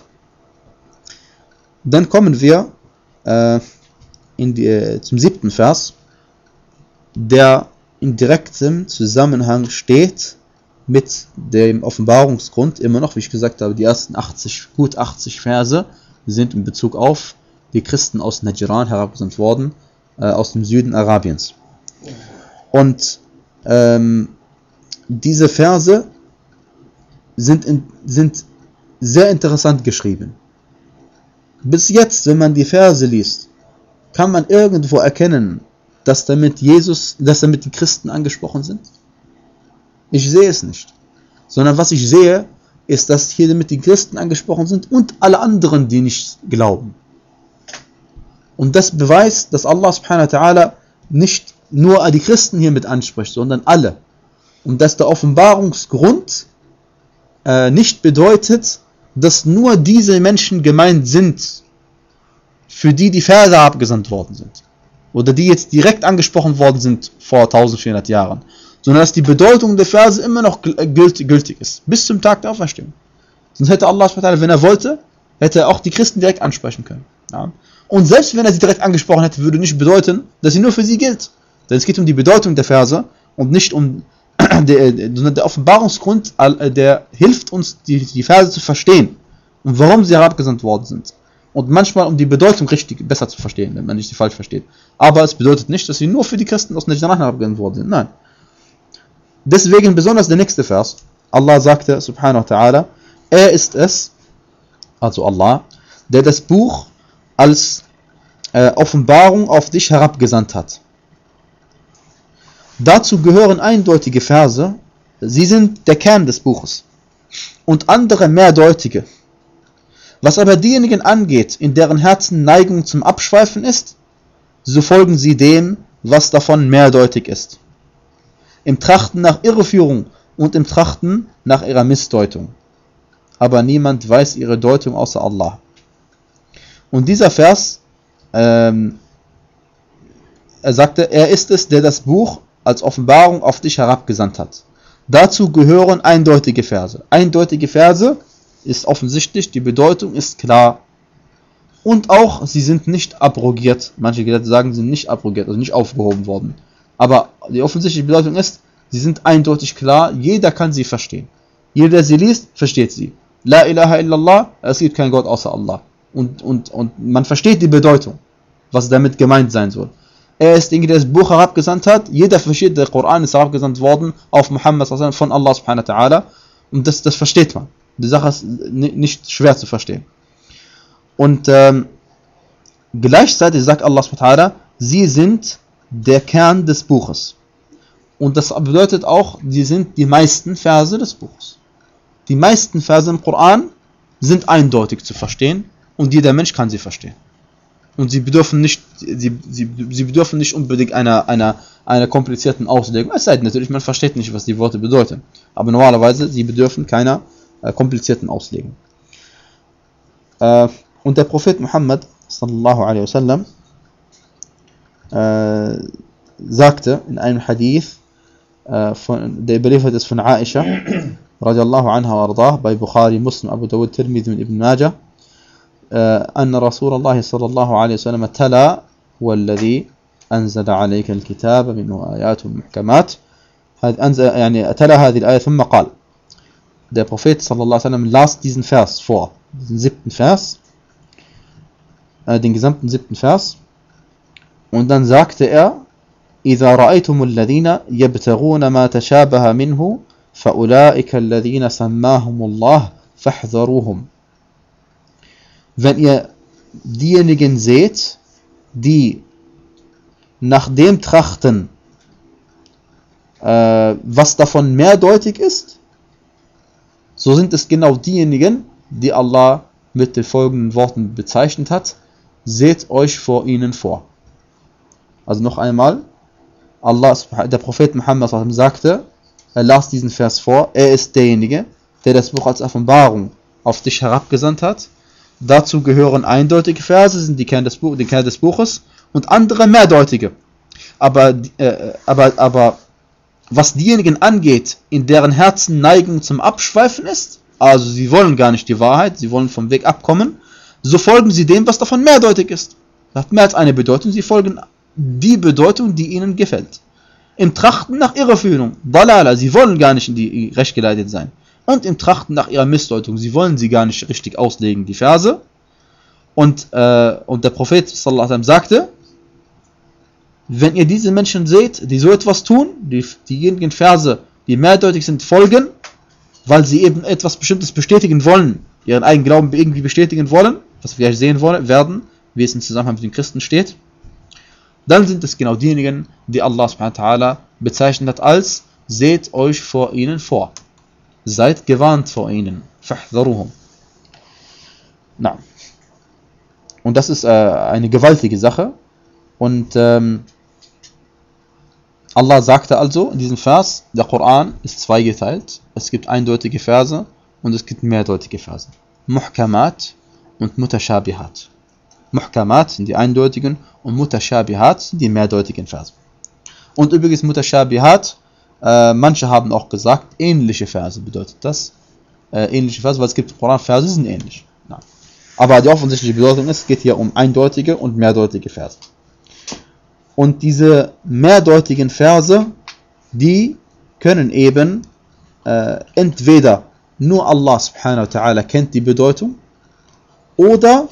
Dann kommen wir äh, in die, äh, zum siebten Vers, der in direktem Zusammenhang steht mit dem Offenbarungsgrund. Immer noch, wie ich gesagt habe, die ersten achtzig, gut achtzig Verse sind in Bezug auf die Christen aus Najran herabgesandt worden, äh, aus dem Süden Arabiens. Und ähm, diese Verse sind, in, sind sehr interessant geschrieben. Bis jetzt, wenn man die Verse liest, kann man irgendwo erkennen, dass damit Jesus, dass damit die Christen angesprochen sind? Ich sehe es nicht. Sondern was ich sehe, ist, dass hier damit die Christen angesprochen sind und alle anderen, die nicht glauben. Und das beweist, dass Allah subhanahu wa ta'ala nicht nur die Christen hier mit anspricht, sondern alle. Und dass der Offenbarungsgrund äh, nicht bedeutet, dass nur diese Menschen gemeint sind, für die die Verse abgesandt worden sind. Oder die jetzt direkt angesprochen worden sind vor eintausendvierhundert Jahren. Sondern dass die Bedeutung der Verse immer noch gültig ist. Bis zum Tag der Auferstehung. Sonst hätte Allah, wenn er wollte, hätte er auch die Christen direkt ansprechen können. Ja. Und selbst wenn er sie direkt angesprochen hätte, würde nicht bedeuten, dass sie nur für sie gilt. Denn es geht um die Bedeutung der Verse und nicht um der, der Offenbarungsgrund, der hilft uns, die, die Verse zu verstehen und warum sie herabgesandt worden sind. Und manchmal um die Bedeutung richtig besser zu verstehen, wenn man nicht sie falsch versteht. Aber es bedeutet nicht, dass sie nur für die Christen aus Najran herabgesandt worden sind. Nein. Deswegen besonders der nächste Vers. Allah sagte, subhanahu wa ta'ala, er ist es, also Allah, der das Buch als äh, Offenbarung auf dich herabgesandt hat. Dazu gehören eindeutige Verse, sie sind der Kern des Buches, und andere mehrdeutige. Was aber diejenigen angeht, in deren Herzen Neigung zum Abschweifen ist, so folgen sie dem, was davon mehrdeutig ist. Im Trachten nach Irreführung und im Trachten nach ihrer Missdeutung. Aber niemand weiß ihre Deutung außer Allah. Und dieser Vers, ähm, er sagte, er ist es, der das Buch als Offenbarung auf dich herabgesandt hat. Dazu gehören eindeutige Verse. Eindeutige Verse ist offensichtlich, die Bedeutung ist klar. Und auch, sie sind nicht abrogiert. Manche Gelehrte sagen, sie sind nicht abrogiert, also nicht aufgehoben worden. Aber die offensichtliche Bedeutung ist, sie sind eindeutig klar, jeder kann sie verstehen. Jeder, der sie liest, versteht sie. La ilaha illallah, es gibt keinen Gott außer Allah. Und, und, und man versteht die Bedeutung. was damit gemeint sein soll. Er ist derjenige, der das Buch herabgesandt hat. Jeder versteht, der Koran ist herabgesandt worden auf Muhammad von Allah subhanahu wa ta'ala. Und das, das versteht man. Die Sache ist nicht schwer zu verstehen. Und ähm, gleichzeitig sagt Allah subhanahu wa ta'ala, sie sind der Kern des Buches. Und das bedeutet auch, sie sind die meisten Verse des Buches. Die meisten Verse im Koran sind eindeutig zu verstehen und jeder Mensch kann sie verstehen. Und sie bedürfen nicht, sie, sie, sie bedürfen nicht unbedingt einer, einer, einer komplizierten Auslegung. Es sei denn natürlich, man versteht nicht, was die Worte bedeuten. Aber normalerweise, sie bedürfen keiner äh, komplizierten Auslegung. Äh, und der Prophet Muhammad sallallahu alaihi wasallam äh, sagte in einem Hadith, äh, von, der überliefert ist von Aisha radiallahu anha wa ardah, bei Bukhari, Muslim, Abu Dawud, Tirmidhi und Ibn Majah, أن رسول الله صلى الله عليه وسلم تلا هو الذي أنزل عليك الكتاب منه آيات محكمات أنزل يعني تلا هذه الآية ثم قال der Prophet صلى الله عليه وسلم las diesen Vers vor, diesen siebten Vers, äh, den gesamten siebten Vers, und dann sagte er إذا رأيتم الذين يبتغون ما تشابه منه فأولئك الذين سماهم الله فاحذروهم. Wenn ihr diejenigen seht, die nach dem trachten, äh, was davon mehrdeutig ist, so sind es genau diejenigen, die Allah mit den folgenden Worten bezeichnet hat: Seht euch vor ihnen vor. Also noch einmal, Allah, der Prophet Muhammad sagte, er las diesen Vers vor, er ist derjenige, der das Buch als Offenbarung auf dich herabgesandt hat. Dazu gehören eindeutige Verse, sind die Kern des, Buch, die Kern des Buches, und andere mehrdeutige. Aber, äh, aber, aber was diejenigen angeht, in deren Herzen Neigung zum Abschweifen ist, also sie wollen gar nicht die Wahrheit, sie wollen vom Weg abkommen, so folgen sie dem, was davon mehrdeutig ist. Das hat mehr als eine Bedeutung, sie folgen die Bedeutung, die ihnen gefällt. Im Trachten nach Irreführung, Dalala, sie wollen gar nicht in die Recht geleitet sein. Und im Trachten nach ihrer Missdeutung, sie wollen sie gar nicht richtig auslegen, die Verse. Und, äh, und der Prophet sallallahu alaihi wasallam sagte, wenn ihr diese Menschen seht, die so etwas tun, die diejenigen Verse, die mehrdeutig sind, folgen, weil sie eben etwas Bestimmtes bestätigen wollen, ihren eigenen Glauben irgendwie bestätigen wollen, was wir gleich sehen wollen, werden, wie es im Zusammenhang mit den Christen steht, dann sind es genau diejenigen, die Allah subhanahu wa ta'ala bezeichnet hat als: Seht euch vor ihnen vor. Seid gewarnt vor ihnen. Fahdharuhum. Na. Und das ist äh, eine gewaltige Sache. Und ähm, Allah sagte also in diesem Vers, der Koran ist zweigeteilt. Es gibt eindeutige Verse und es gibt mehrdeutige Verse. Muhkamat und Mutashabihat. Muhkamat sind die eindeutigen und Mutashabihat sind die mehrdeutigen Verse. Und übrigens Mutashabihat, Äh, manche haben auch gesagt, ähnliche Verse bedeutet das. Äh, ähnliche Verse, weil es gibt Koran-Verse, die sind ähnlich. Nein. Aber die offensichtliche Bedeutung ist, es geht hier um eindeutige und mehrdeutige Verse. Und diese mehrdeutigen Verse, die können eben äh, entweder nur Allah subhanahu wa ta'ala kennt die Bedeutung, oder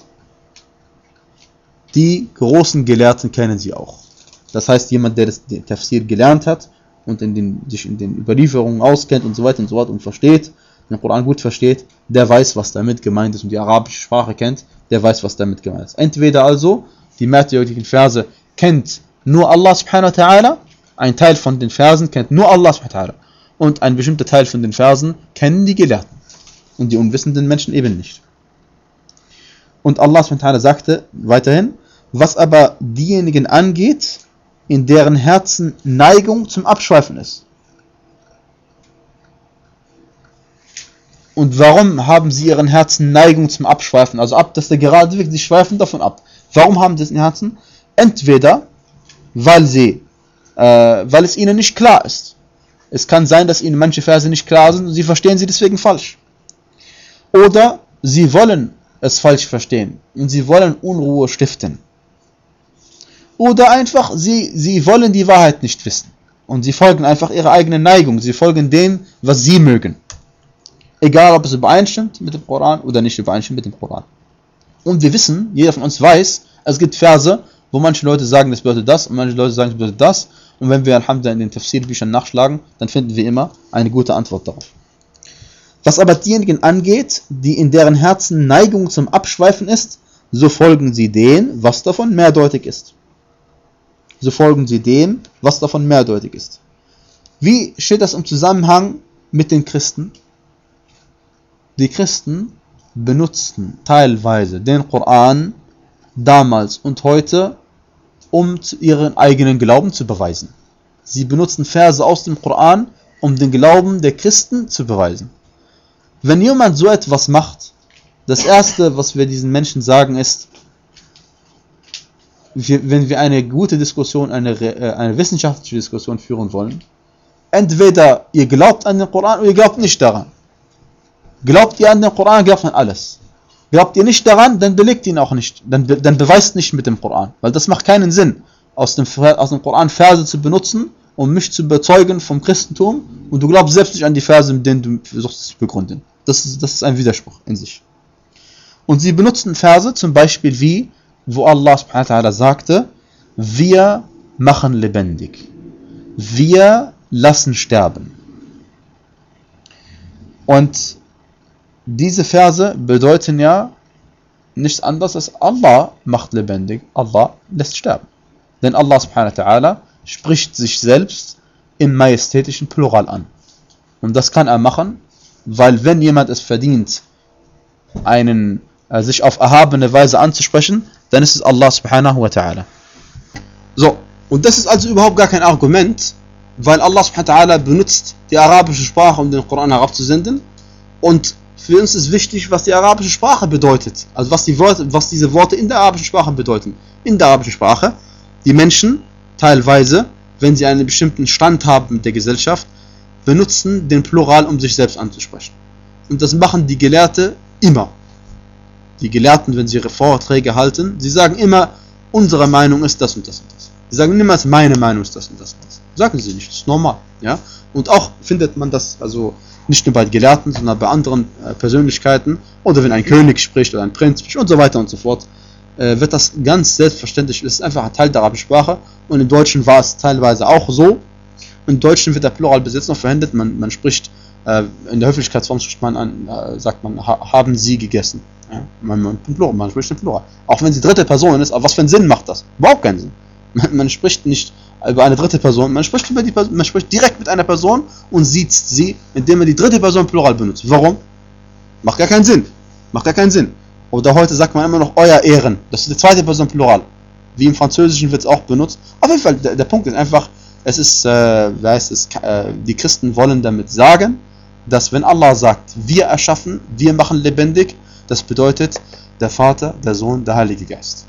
die großen Gelehrten kennen sie auch. Das heißt, jemand, der das Tafsir gelernt hat, und in den, sich in den Überlieferungen auskennt und so weiter und so fort und versteht, den Koran gut versteht, der weiß, was damit gemeint ist und die arabische Sprache kennt, der weiß, was damit gemeint ist. Entweder also, die mehrdeutigen Verse kennt nur Allah subhanahu wa ta'ala, ein Teil von den Versen kennt nur Allah subhanahu wa ta'ala und ein bestimmter Teil von den Versen kennen die Gelehrten und die unwissenden Menschen eben nicht. Und Allah subhanahu wa ta'ala sagte weiterhin, was aber diejenigen angeht, in deren Herzen Neigung zum Abschweifen ist. Und warum haben sie ihren Herzen Neigung zum Abschweifen? Also ab, dass der gerade Weg, sie schweifen davon ab. Warum haben sie es in den Herzen? Entweder, weil sie, äh, weil es ihnen nicht klar ist. Es kann sein, dass ihnen manche Verse nicht klar sind und sie verstehen sie deswegen falsch. Oder sie wollen es falsch verstehen und sie wollen Unruhe stiften. Oder einfach, sie, sie wollen die Wahrheit nicht wissen. Und sie folgen einfach ihrer eigenen Neigung. Sie folgen dem, was sie mögen. Egal, ob es übereinstimmt mit dem Koran oder nicht übereinstimmt mit dem Koran. Und wir wissen, jeder von uns weiß, es gibt Verse, wo manche Leute sagen, das bedeutet das und manche Leute sagen, das bedeutet das. Und wenn wir Alhamdulillah in den Tafsir-Büchern nachschlagen, dann finden wir immer eine gute Antwort darauf. Was aber diejenigen angeht, die in deren Herzen Neigung zum Abschweifen ist, so folgen sie dem, was davon mehrdeutig ist. So folgen sie dem, was davon mehrdeutig ist. Wie steht das im Zusammenhang mit den Christen? Die Christen benutzten teilweise den Koran damals und heute, um ihren eigenen Glauben zu beweisen. Sie benutzen Verse aus dem Koran, um den Glauben der Christen zu beweisen. Wenn jemand so etwas macht, das Erste, was wir diesen Menschen sagen, ist, wenn wir eine gute Diskussion, eine, eine wissenschaftliche Diskussion führen wollen, entweder ihr glaubt an den Koran oder ihr glaubt nicht daran. Glaubt ihr an den Koran, glaubt an alles. Glaubt ihr nicht daran, dann belegt ihn auch nicht, dann, dann beweist nicht mit dem Koran, weil das macht keinen Sinn, aus dem, aus dem Koran Verse zu benutzen, um mich zu überzeugen vom Christentum, und du glaubst selbst nicht an die Verse, mit denen du versuchst es zu begründen. Das ist, das ist ein Widerspruch in sich. Und sie benutzten Verse zum Beispiel wie, wo Allah subhanahu wa ta'ala sagte, wir machen lebendig, wir lassen sterben. Und diese Verse bedeuten ja nichts anderes als Allah macht lebendig, Allah lässt sterben. Denn Allah subhanahu wa ta'ala spricht sich selbst im majestätischen Plural an. Und das kann er machen, weil wenn jemand es verdient, einen, äh, sich auf erhabene Weise anzusprechen, dann ist es Allah subhanahu wa ta'ala. So, und das ist also überhaupt gar kein Argument, weil Allah subhanahu wa ta'ala benutzt die arabische Sprache, um den Koran herabzusenden, und für uns ist wichtig, was die arabische Sprache bedeutet, also was, die Worte, was diese Worte in der arabischen Sprache bedeuten. In der arabischen Sprache, die Menschen teilweise, wenn sie einen bestimmten Stand haben mit der Gesellschaft, benutzen den Plural, um sich selbst anzusprechen. Und das machen die Gelehrten immer. Die Gelehrten, wenn sie ihre Vorträge halten, sie sagen immer, unsere Meinung ist das und das und das. Sie sagen niemals, meine Meinung ist das und das und das. Sagen sie nicht, das ist normal. Ja? Und auch findet man das, also nicht nur bei Gelehrten, sondern bei anderen äh, Persönlichkeiten, oder wenn ein König spricht oder ein Prinz spricht und so weiter und so fort, äh, wird das ganz selbstverständlich, es ist einfach ein Teil der arabischen Sprache, und im Deutschen war es teilweise auch so. Im Deutschen wird der Pluralbesitz noch verwendet, man, man spricht, äh, in der Höflichkeitsform spricht man an, äh, sagt man, ha, haben sie gegessen. Ja? Man, man, Plural, man spricht den Plural. Auch wenn sie dritte Person ist, aber was für einen Sinn macht das? Überhaupt keinen Sinn. Man, man spricht nicht über eine dritte Person, man spricht, über die Person, man spricht direkt mit einer Person und sieht sie, indem man die dritte Person Plural benutzt. Warum? Macht gar keinen Sinn. Macht gar keinen Sinn. Oder heute sagt man immer noch euer Ehren. Das ist die zweite Person Plural. Wie im Französischen wird es auch benutzt. Auf jeden Fall, der, der Punkt ist einfach, es ist, äh, wie heißt es, äh, die Christen wollen damit sagen, dass wenn Allah sagt, wir erschaffen, wir machen lebendig, das bedeutet der Vater, der Sohn, der Heilige Geist.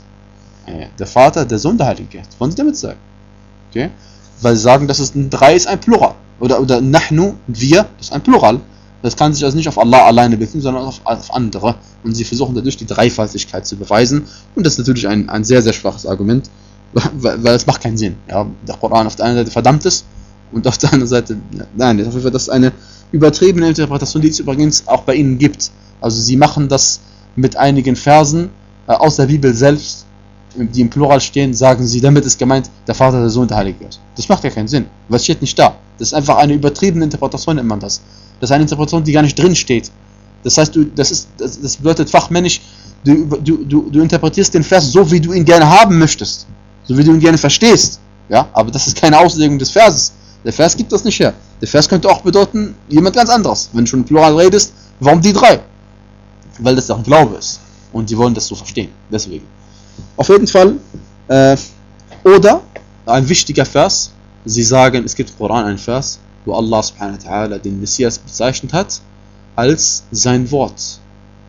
Äh, der Vater, der Sohn, der Heilige Geist. Wollen sie damit sagen? Okay? Weil sie sagen, dass es ein drei ist ein Plural. Oder, oder Nahnu, wir, das ist ein Plural. Das kann sich also nicht auf Allah alleine beziehen, sondern auf, auf andere. Und sie versuchen dadurch die Dreifaltigkeit zu beweisen. Und das ist natürlich ein, ein sehr, sehr schwaches Argument, weil, weil es macht keinen Sinn. Ja? Der Koran auf der einen Seite verdammt ist und auf der anderen Seite, nein, das ist eine übertriebene Interpretation, die es übrigens auch bei ihnen gibt. Also sie machen das mit einigen Versen äh, aus der Bibel selbst, die im Plural stehen, sagen sie, damit ist gemeint der Vater, der Sohn und der Heilige Geist. Das macht ja keinen Sinn, weil es steht nicht da. Das ist einfach eine übertriebene Interpretation, nennt man das. Das ist eine Interpretation, die gar nicht drin steht. Das heißt, du, das, ist, das, das bedeutet fachmännisch, du, du, du, du interpretierst den Vers so, wie du ihn gerne haben möchtest. So wie du ihn gerne verstehst. Ja? Aber das ist keine Auslegung des Verses. Der Vers gibt das nicht her. Der Vers könnte auch bedeuten, jemand ganz anderes. Wenn du schon im Plural redest, warum die drei? Weil das doch ein Glaube ist. Und die wollen das so verstehen. Deswegen. Auf jeden Fall, äh, oder ein wichtiger Vers, sie sagen, es gibt im Koran einen Vers, wo Allah subhanahu wa ta'ala den Messias bezeichnet hat als sein Wort.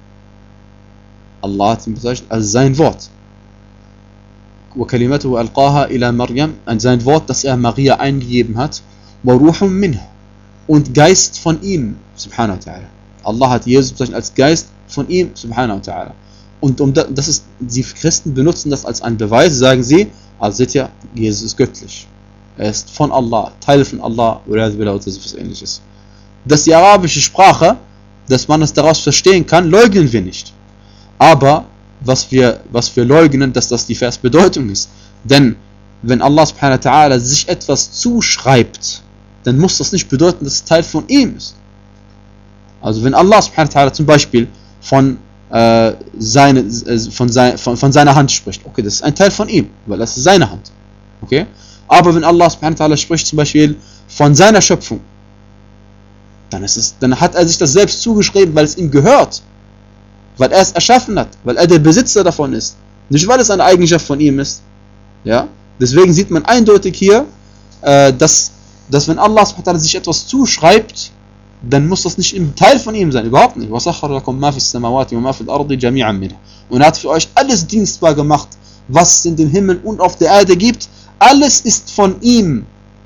Allah hat ihn bezeichnet als sein Wort. وَكَلِمَتُهُ أَلْقَاهَا إِلَى مَرْيَمْ, sein Wort, das er Maria eingegeben hat, وَرُوحٌ مِنْهُ, und Geist von ihm, subhanahu wa ta'ala. Allah hat Jesus bezeichnet als Geist von ihm, subhanahu wa ta'ala. Und um das ist, die Christen benutzen das als einen Beweis, sagen sie, also seht ihr, Jesus ist göttlich. Er ist von Allah, Teil von Allah, oder was ähnliches. Dass die arabische Sprache, dass man es daraus verstehen kann, leugnen wir nicht. Aber was wir, was wir leugnen, dass das die Versbedeutung ist. Denn wenn Allah subhanahu wa ta'ala sich etwas zuschreibt, dann muss das nicht bedeuten, dass es Teil von ihm ist. Also wenn Allah subhanahu wa ta'ala zum Beispiel von, äh, seine, äh, von, sein, von, von seiner Hand spricht, okay, das ist ein Teil von ihm, weil das ist seine Hand. Okay? Aber wenn Allah subhanahu wa ta'ala spricht zum Beispiel von seiner Schöpfung, dann, ist es, dann hat er sich das selbst zugeschrieben, weil es ihm gehört. Weil er es erschaffen hat, weil er der Besitzer davon ist. Nicht, weil es eine Eigenschaft von ihm ist. Ja? Deswegen sieht man eindeutig hier, äh, dass, dass wenn Allah subhanahu wa ta'ala sich etwas zuschreibt, dann muss das nicht im Teil von ihm sein, überhaupt nicht. Und er hat für euch alles dienstbar gemacht, was es in den Himmel und auf der Erde gibt. Alles ist von ihm.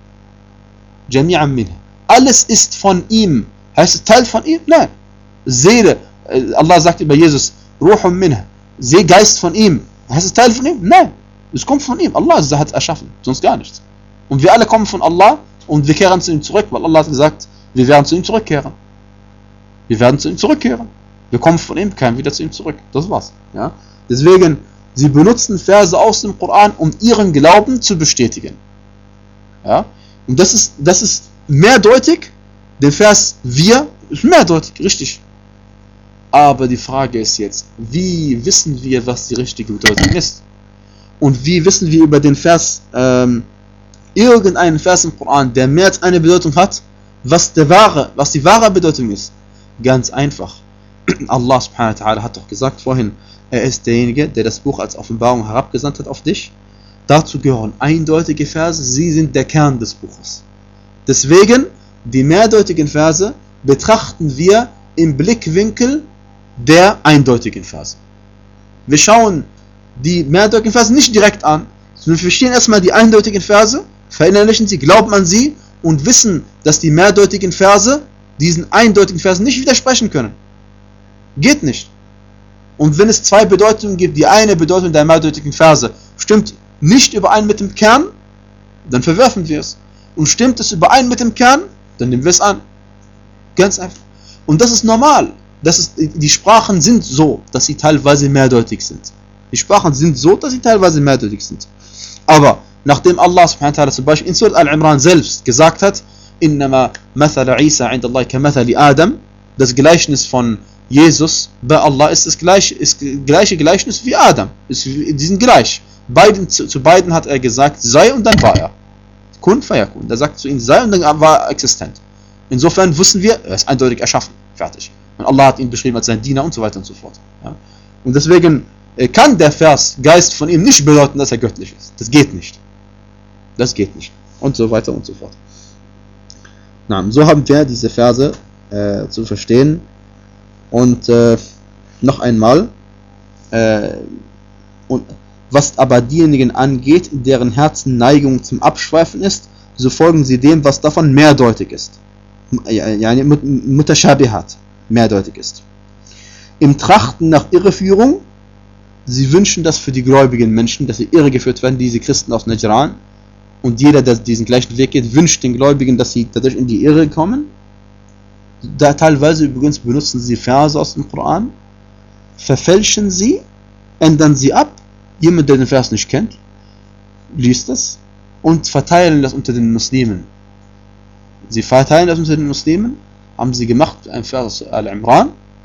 Alles ist von ihm. Heißt es Teil von ihm? Nein. Seele, Allah sagt über Jesus, Ruhum minha, Geist von ihm. Heißt es Teil von ihm? Nein. Es kommt von ihm. Allah hat es erschaffen, sonst gar nichts. Und wir alle kommen von Allah und wir kehren zu ihm zurück, weil Allah hat gesagt, wir werden zu ihm zurückkehren. Wir werden zu ihm zurückkehren. Wir kommen von ihm, kehren wieder zu ihm zurück. Das war's. Ja? Deswegen, sie benutzen Verse aus dem Koran, um ihren Glauben zu bestätigen. Ja? Und das ist, das ist mehrdeutig. Der Vers wir ist mehrdeutig, richtig. Aber die Frage ist jetzt, wie wissen wir, was die richtige Bedeutung ist? Und wie wissen wir über den Vers, ähm, irgendeinen Vers im Koran, der mehr als eine Bedeutung hat, was, der wahre, was die wahre Bedeutung ist? Ganz einfach. Allah subhanahu wa ta'ala hat doch gesagt vorhin, er ist derjenige, der das Buch als Offenbarung herabgesandt hat auf dich. Dazu gehören eindeutige Verse, sie sind der Kern des Buches. Deswegen, die mehrdeutigen Verse betrachten wir im Blickwinkel der eindeutigen Verse. Wir schauen die mehrdeutigen Verse nicht direkt an, sondern wir verstehen erstmal die eindeutigen Verse, verinnerlichen sie, glauben an sie und wissen, dass die mehrdeutigen Verse diesen eindeutigen Versen nicht widersprechen können. Geht nicht. Und wenn es zwei Bedeutungen gibt, die eine Bedeutung der mehrdeutigen Verse stimmt nicht überein mit dem Kern, dann verwerfen wir es. Und stimmt es überein mit dem Kern, dann nehmen wir es an. Ganz einfach. Und das ist normal. Das ist, die Sprachen sind so, dass sie teilweise mehrdeutig sind. Die Sprachen sind so, dass sie teilweise mehrdeutig sind. Aber nachdem Allah subhanahu wa ta'ala zum Beispiel in Surat Al-Imran selbst gesagt hat, Innama mathala Isa inda Allah ka mathali Adam, das Gleichnis von Jesus bei Allah ist das gleiche, ist gleiche Gleichnis wie Adam. Ist, die sind gleich. Beiden, zu, zu beiden hat er gesagt, sei und dann war er. Kun fayakun. Er sagt zu ihnen, sei und dann war er existent. Insofern wissen wir, er ist eindeutig erschaffen. Fertig. Und Allah hat ihn beschrieben als sein Diener und so weiter und so fort. Ja? Und deswegen kann der Vers Geist von ihm nicht bedeuten, dass er göttlich ist. Das geht nicht. Das geht nicht. Und so weiter und so fort. Na, so haben wir diese Verse äh, zu verstehen. Und äh, noch einmal, äh, und was aber diejenigen angeht, deren Herzen Neigung zum Abschweifen ist, so folgen sie dem, was davon mehrdeutig ist. Yani mutashabihat, mehrdeutig ist. Im Trachten nach Irreführung, sie wünschen das für die gläubigen Menschen, dass sie irregeführt werden, diese Christen aus Najran. Und jeder, der diesen gleichen Weg geht, wünscht den Gläubigen, dass sie dadurch in die Irre kommen. Da teilweise übrigens benutzen sie Verse aus dem Koran, verfälschen sie, ändern sie ab. Jemand, der den Vers nicht kennt, liest das und verteilen das unter den Muslimen. Sie verteilen das unter den Muslimen, haben sie gemacht, ein Vers Al-Imran.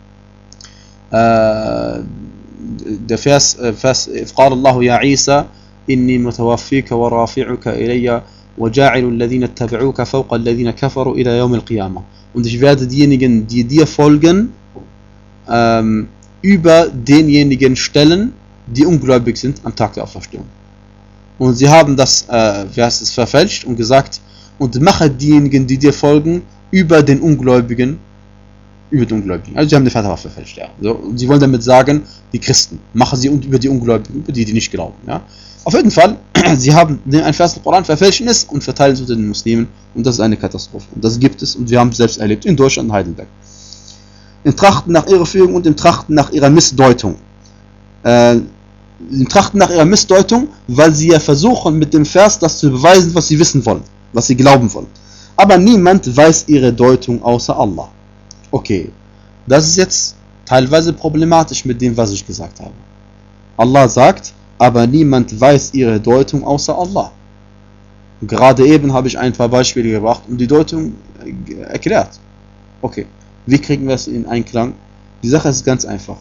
Äh, der Vers, äh, Vers قال الله يا عيسى إني متوفيك ورافعك إلي وجاعل الذين اتبعوك فوق الذين كفروا إلى يوم القيامة. Und ich werde diejenigen, die dir folgen, ähm, über denjenigen stellen, die ungläubig sind am Tag der Auferstehung. Und sie haben das, äh, wie heißt es, verfälscht und gesagt, und mache diejenigen, die dir folgen, über den Ungläubigen, über den Ungläubigen. Also sie haben den Vater verfälscht, ja. So, und sie wollen damit sagen, die Christen, machen sie über die Ungläubigen, über die, die nicht glauben, ja. Auf jeden Fall, sie haben ein Vers im Koran verfälschen es und verteilen es unter den Muslimen und das ist eine Katastrophe. Und das gibt es und wir haben es selbst erlebt in Deutschland und Heidelberg. Im Trachten nach Irreführung und im Trachten nach ihrer Missdeutung. Äh, im Trachten nach ihrer Missdeutung, weil sie ja versuchen mit dem Vers das zu beweisen, was sie wissen wollen, was sie glauben wollen. Aber niemand weiß ihre Deutung außer Allah. Okay, das ist jetzt teilweise problematisch mit dem, was ich gesagt habe. Allah sagt, aber niemand weiß ihre Deutung außer Allah. Gerade eben habe ich ein paar Beispiele gebracht und die Deutung erklärt. Okay, wie kriegen wir es in Einklang? Die Sache ist ganz einfach.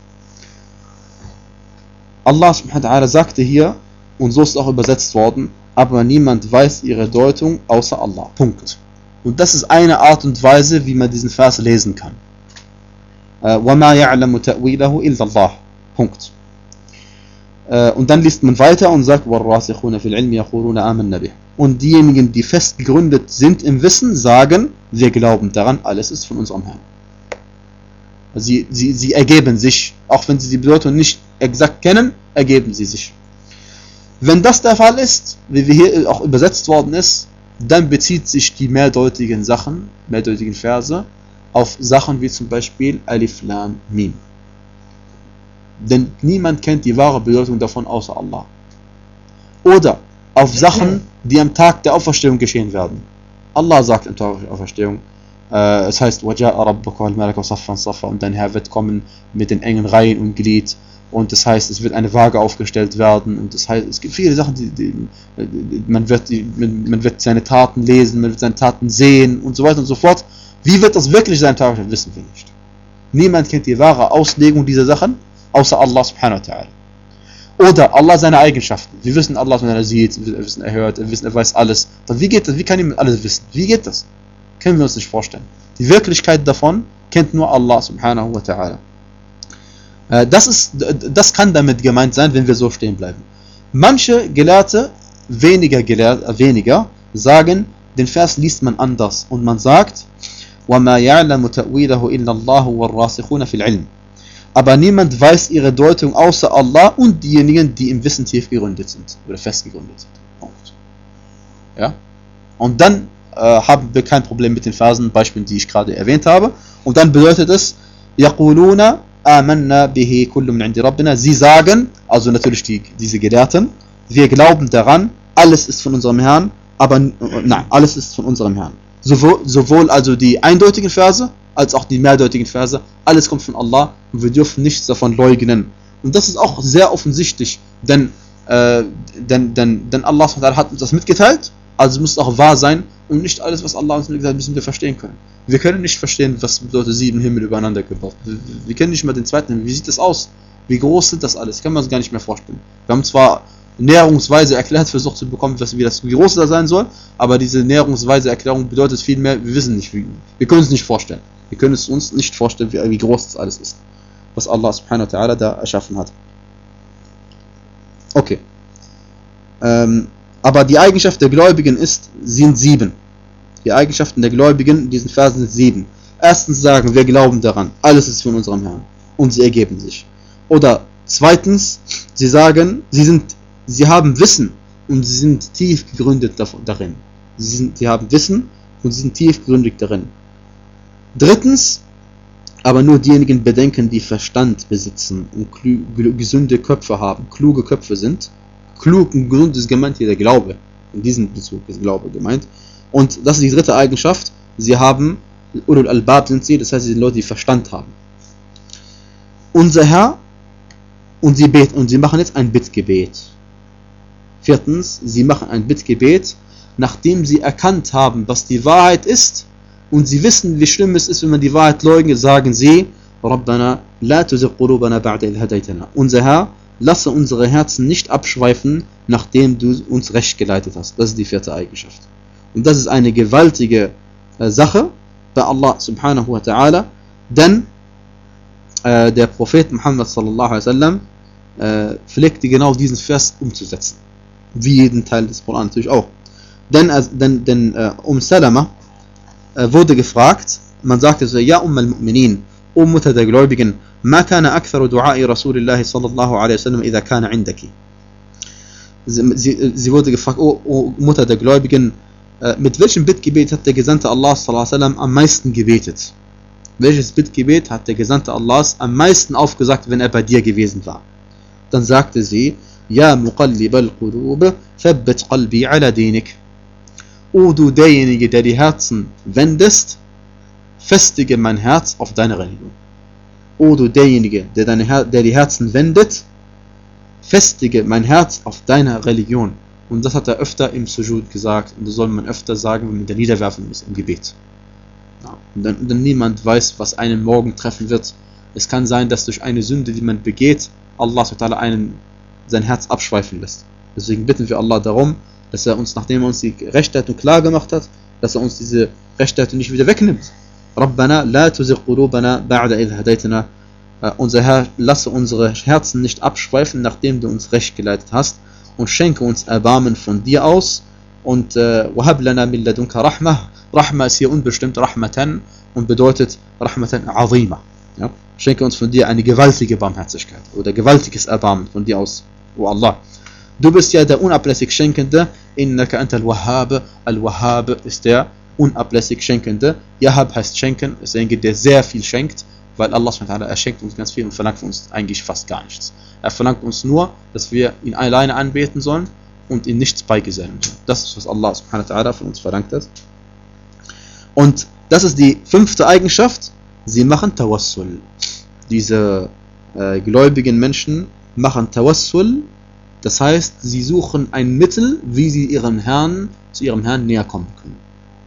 Allah subhanahu wa ta'ala sagte hier, und so ist es auch übersetzt worden, aber niemand weiß ihre Deutung außer Allah. Punkt. Und das ist eine Art und Weise, wie man diesen Vers lesen kann. وَمَا يَعْلَمُ تَأْوِيلَهُ إِلَّا اللَّهُ. Punkt. Und dann liest man weiter und sagt, وَالرَّاسِخُونَ فِي الْعِلْمِ يَقُولُونَ آمَنَّا بِهِ. Und diejenigen, die fest gegründet sind im Wissen, sagen, wir glauben daran, alles ist von unserem Herrn. Sie, sie, sie ergeben sich, auch wenn sie die Bedeutung nicht exakt kennen, ergeben sie sich. Wenn das der Fall ist, wie wir hier auch übersetzt worden ist, dann bezieht sich die mehrdeutigen Sachen, mehrdeutigen Verse, auf Sachen wie zum Beispiel Alif Lam Mim. Denn niemand kennt die wahre Bedeutung davon außer Allah. Oder auf Sachen, die am Tag der Auferstehung geschehen werden. Allah sagt am Tag der Auferstehung, äh, es heißt, وَجَاءَ رَبُّكَ وَالْمَلَكُ صَفًّا صَفًّا, und dein Herr wird kommen mit den engen Reihen und Glied. Und das heißt, es wird eine Waage aufgestellt werden. Und das heißt, es gibt viele Sachen, die, die, die, man, wird, die man, man wird seine Taten lesen, man wird seine Taten sehen und so weiter und so fort. Wie wird das wirklich sein, Tag, wissen wir nicht. Niemand kennt die wahre Auslegung dieser Sachen, außer Allah subhanahu wa ta'ala. Oder Allah seine Eigenschaften. Wir wissen, Allah wenn er sieht, wir wissen, er hört, wir wissen, er weiß alles. Aber wie geht das? Wie kann jemand alles wissen? Wie geht das? Können wir uns nicht vorstellen. Die Wirklichkeit davon kennt nur Allah subhanahu wa ta'ala. Das ist, das kann damit gemeint sein, wenn wir so stehen bleiben. Manche Gelehrte, weniger Gelehrte, weniger, sagen, den Vers liest man anders und man sagt, وَمَا يَعْلَمُ تَأْوِيلَهُ إِلَّا اللَّهُ وَالرَّاسِخُونَ فِي الْعِلْمِ. Aber niemand weiß ihre Deutung außer Allah und diejenigen, die im Wissen tief gegründet sind oder fest gegründet sind. Punkt. Ja? Und dann äh, haben wir kein Problem mit den Versen, Beispielen, die ich gerade erwähnt habe. Und dann bedeutet es, يَقُولُونَ آمَنَّا بِهِ كُلُّ مِنْ عِنْدِ رَبِّنَا. Sie sagen, also natürlich die, diese Gelehrten, wir glauben daran, alles ist von unserem Herrn, aber nein, alles ist von unserem Herrn. Sowohl, sowohl also die eindeutigen Verse, als auch die mehrdeutigen Verse, alles kommt von Allah und wir dürfen nichts davon leugnen. Und das ist auch sehr offensichtlich, denn, äh, denn, denn, denn Allah hat uns das mitgeteilt, also muss es auch wahr sein und nicht alles, was Allah uns mitgeteilt hat, müssen wir verstehen können. Wir können nicht verstehen, was bedeutet sieben Himmel übereinander gebaut. Wir, wir kennen nicht mal den zweiten Himmel. Wie sieht das aus? Wie groß sind das alles? Kann man uns gar nicht mehr vorstellen. Wir haben zwar näherungsweise erklärt, versucht zu bekommen, was, wie, das, wie groß das sein soll, aber diese näherungsweise Erklärung bedeutet viel mehr, wir wissen nicht, wie, wir können es nicht vorstellen. Wir können es uns nicht vorstellen, wie, wie groß das alles ist, was Allah subhanahu wa ta'ala da erschaffen hat. Okay. Ähm, aber die Eigenschaft der Gläubigen ist, sind sieben. Die Eigenschaften der Gläubigen in diesen Versen sind sieben. Erstens sagen, wir glauben daran, alles ist von unserem Herrn. Und sie ergeben sich. Oder zweitens, sie sagen, sie sind Sie haben Wissen und sie sind tief gegründet darin. Sie, sind, sie haben Wissen und sie sind tief gegründet darin. Drittens, aber nur diejenigen bedenken, die Verstand besitzen und klü- gesunde Köpfe haben, kluge Köpfe sind. Klug und gesund ist gemeint hier der Glaube. In diesem Bezug ist Glaube gemeint. Und das ist die dritte Eigenschaft. Sie haben, Ulul Albab sind sie, das heißt, sie sind Leute, die Verstand haben. Unser Herr, und sie beten, und sie machen jetzt ein Bittgebet. Viertens, sie machen ein Bittgebet, nachdem sie erkannt haben, was die Wahrheit ist, und sie wissen, wie schlimm es ist, wenn man die Wahrheit leugnet, sagen sie, Rabbana, la tuzigh qulubana ba'da idh hadaytana. Unser Herr, lasse unsere Herzen nicht abschweifen, nachdem du uns recht geleitet hast. Das ist die vierte Eigenschaft. Und das ist eine gewaltige äh, Sache bei Allah subhanahu wa ta'ala, denn äh, der Prophet Muhammad sallallahu alaihi wasallam äh, pflegte genau diesen Vers umzusetzen. Wie jeden Teil des Koran natürlich auch. Denn, äh, denn, denn äh, Um Salama äh, wurde gefragt, man sagte so, ja Umm al-Mu'minin, O Mutter der Gläubigen, ma kana aktharu du'a'i Rasulillahi sallallahu alaihi wasallam idha kana indaki. Sie, sie, sie wurde gefragt, O, o Mutter der Gläubigen, äh, mit welchem Bittgebet hat der Gesandte Allah sallallahu alaihi wasallam am meisten gebetet? Welches Bittgebet hat der Gesandte Allahs am meisten aufgesagt, wenn er bei dir gewesen war? Dann sagte sie, Ja muqallib al-qulub, thabbit qalbi ala dinik. O du derjenige, der die Herzen wendest, festige mein Herz auf deine Religion. O du derjenige, der, deine Her- der die Herzen wendet, festige mein Herz auf deiner Religion. Und das hat er öfter im Sujud gesagt. Und das soll man öfter sagen, wenn man da niederwerfen muss im Gebet. Ja. Und dann, dann niemand weiß, was einen morgen treffen wird. Es kann sein, dass durch eine Sünde, die man begeht, Allah einen sein Herz abschweifen lässt. Deswegen bitten wir Allah darum, dass er uns, nachdem er uns die Rechtsleitung klar gemacht hat, dass er uns diese Rechtsleitung nicht wieder wegnimmt. Rabbana la tuzigh qulubana ba'da idh hadaytana. Unser Herr, lasse unsere Herzen nicht abschweifen, nachdem du uns recht geleitet hast, und schenke uns Erbarmen von dir aus. Und wahab lana min ladunka rahmah. Rahma ist hier unbestimmt Rahmatan und bedeutet Rahmatan azima. Ja? Schenke uns von dir eine gewaltige Barmherzigkeit oder gewaltiges Erbarmen von dir aus, O Allah. Du bist ja der unablässig Schenkende. Innaka anta al-Wahhab. Al-Wahhab ist der unablässig Schenkende. Yahab heißt schenken, ist derjenige, der sehr viel schenkt, weil Allah er schenkt uns ganz viel und verlangt von uns eigentlich fast gar nichts. Er verlangt uns nur, dass wir ihn alleine anbeten sollen und ihm nichts beigesellen sollen. Das ist, was Allah subhanahu wa ta'ala von uns verlangt hat. Und das ist die fünfte Eigenschaft. Sie machen Tawassul. Diese äh, gläubigen Menschen machen Tawassul. Das heißt, sie suchen ein Mittel, wie sie ihrem Herrn, zu ihrem Herrn näher kommen können.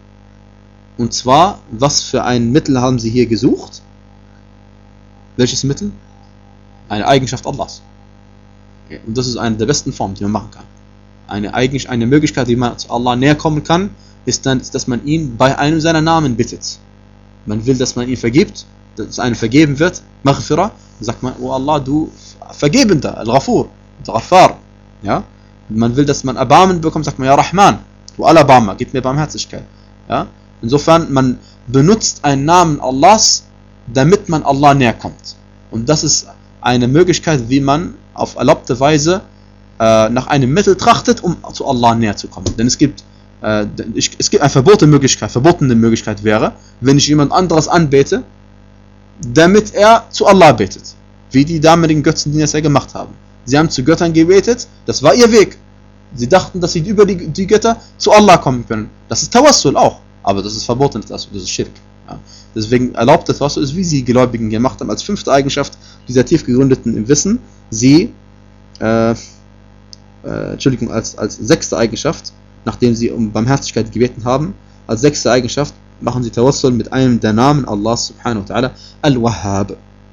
Und zwar, was für ein Mittel haben sie hier gesucht? Welches Mittel? Eine Eigenschaft Allahs. Und das ist eine der besten Formen, die man machen kann. Eine, Eigenschaft, eine Möglichkeit, wie man zu Allah näher kommen kann, ist dann, dass man ihn bei einem seiner Namen bittet. Man will, dass man ihn vergibt, dass einem vergeben wird. Maghfirah. Dann sagt man, oh Allah, du Vergebender, Al-Ghafur, Al-Ghaffar. Ja? Man will, dass man Erbarmen bekommt, sagt man, ja Rahman, du Al-Abama, gib mir Barmherzigkeit. Ja? Insofern, man benutzt einen Namen Allahs, damit man Allah näher kommt. Und das ist eine Möglichkeit, wie man auf erlaubte Weise äh, nach einem Mittel trachtet, um zu Allah näher zu kommen. Denn es gibt, äh, es gibt eine verbotene Möglichkeit, verbotene Möglichkeit wäre, wenn ich jemand anderes anbete, damit er zu Allah betet. Wie die damaligen Götzendiener es ja gemacht haben. Sie haben zu Göttern gebetet, das war ihr Weg. Sie dachten, dass sie über die, die Götter zu Allah kommen können. Das ist Tawassul auch, aber das ist verboten, das ist Schirk. Ja. Deswegen erlaubt das, was so ist, wie sie Gläubigen gemacht haben, als fünfte Eigenschaft dieser tief gegründeten im Wissen, sie, äh, äh, Entschuldigung, als, als sechste Eigenschaft, nachdem sie um Barmherzigkeit gebeten haben, als sechste Eigenschaft machen sie Tawassul mit einem der Namen Allah subhanahu wa ta'ala, Al-Wahhab.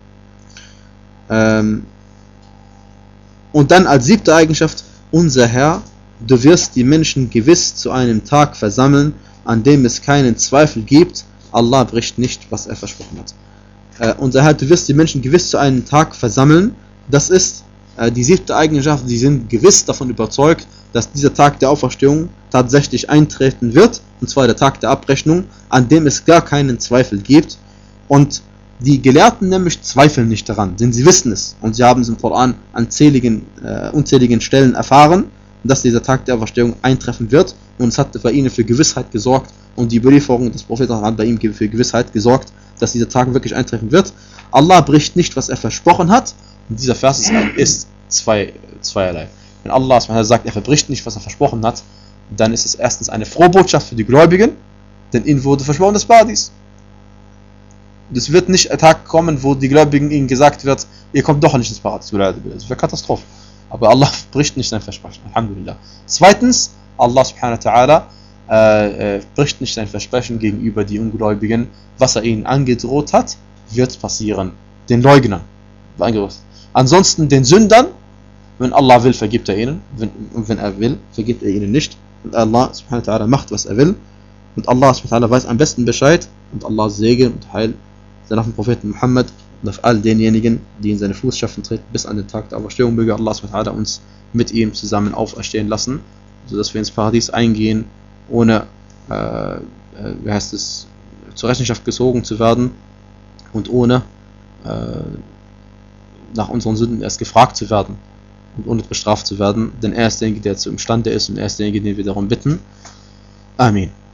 Ähm, und dann als siebte Eigenschaft, unser Herr, du wirst die Menschen gewiss zu einem Tag versammeln, an dem es keinen Zweifel gibt, Allah bricht nicht, was er versprochen hat. Äh, unser Herr, du wirst die Menschen gewiss zu einem Tag versammeln. Das ist äh, die siebte Eigenschaft. Sie sind gewiss davon überzeugt, dass dieser Tag der Auferstehung tatsächlich eintreten wird. Und zwar der Tag der Abrechnung, an dem es gar keinen Zweifel gibt. Und die Gelehrten nämlich zweifeln nicht daran, denn sie wissen es. Und sie haben es im Koran an zähligen, äh, unzähligen Stellen erfahren, dass dieser Tag der Auferstehung eintreffen wird. Und es hat bei ihnen für Gewissheit gesorgt. Und die Überlieferung des Propheten hat bei ihm für Gewissheit gesorgt, dass dieser Tag wirklich eintreffen wird. Allah bricht nicht, was er versprochen hat. Und dieser Vers ist, ist zwei, zweierlei. Wenn Allah sagt, er verbricht nicht, was er versprochen hat, dann ist es erstens eine frohe Botschaft für die Gläubigen, denn ihnen wurde versprochen das Paradies. Es wird nicht ein Tag kommen, wo die Gläubigen ihnen gesagt wird, ihr kommt doch nicht ins Paradies. Das wäre Katastrophe. Aber Allah bricht nicht sein Versprechen. Alhamdulillah. Zweitens, Allah subhanahu wa ta'ala äh, äh, bricht nicht sein Versprechen gegenüber die Ungläubigen. Was er ihnen angedroht hat, wird passieren. Den Leugnern. Ansonsten den Sündern, wenn Allah will, vergibt er ihnen. Wenn, und wenn er will, vergibt er ihnen nicht. Und Allah subhanahu wa ta'ala macht, was er will. Und Allah subhanahu wa ta'ala weiß am besten Bescheid. Und Allahs Segen und Heil sei auf den Propheten Muhammad und auf all denjenigen, die in seine Fußstapfen treten, bis an den Tag der Auferstehung. Möge Allah subhanahu wa ta'ala uns mit ihm zusammen auferstehen lassen, sodass wir ins Paradies eingehen, ohne äh, wie heißt es, zur Rechenschaft gezogen zu werden und ohne äh, nach unseren Sünden erst gefragt zu werden und ohne bestraft zu werden, denn er ist derjenige, der zu imstande ist und er ist derjenige, den wir darum bitten. Amen.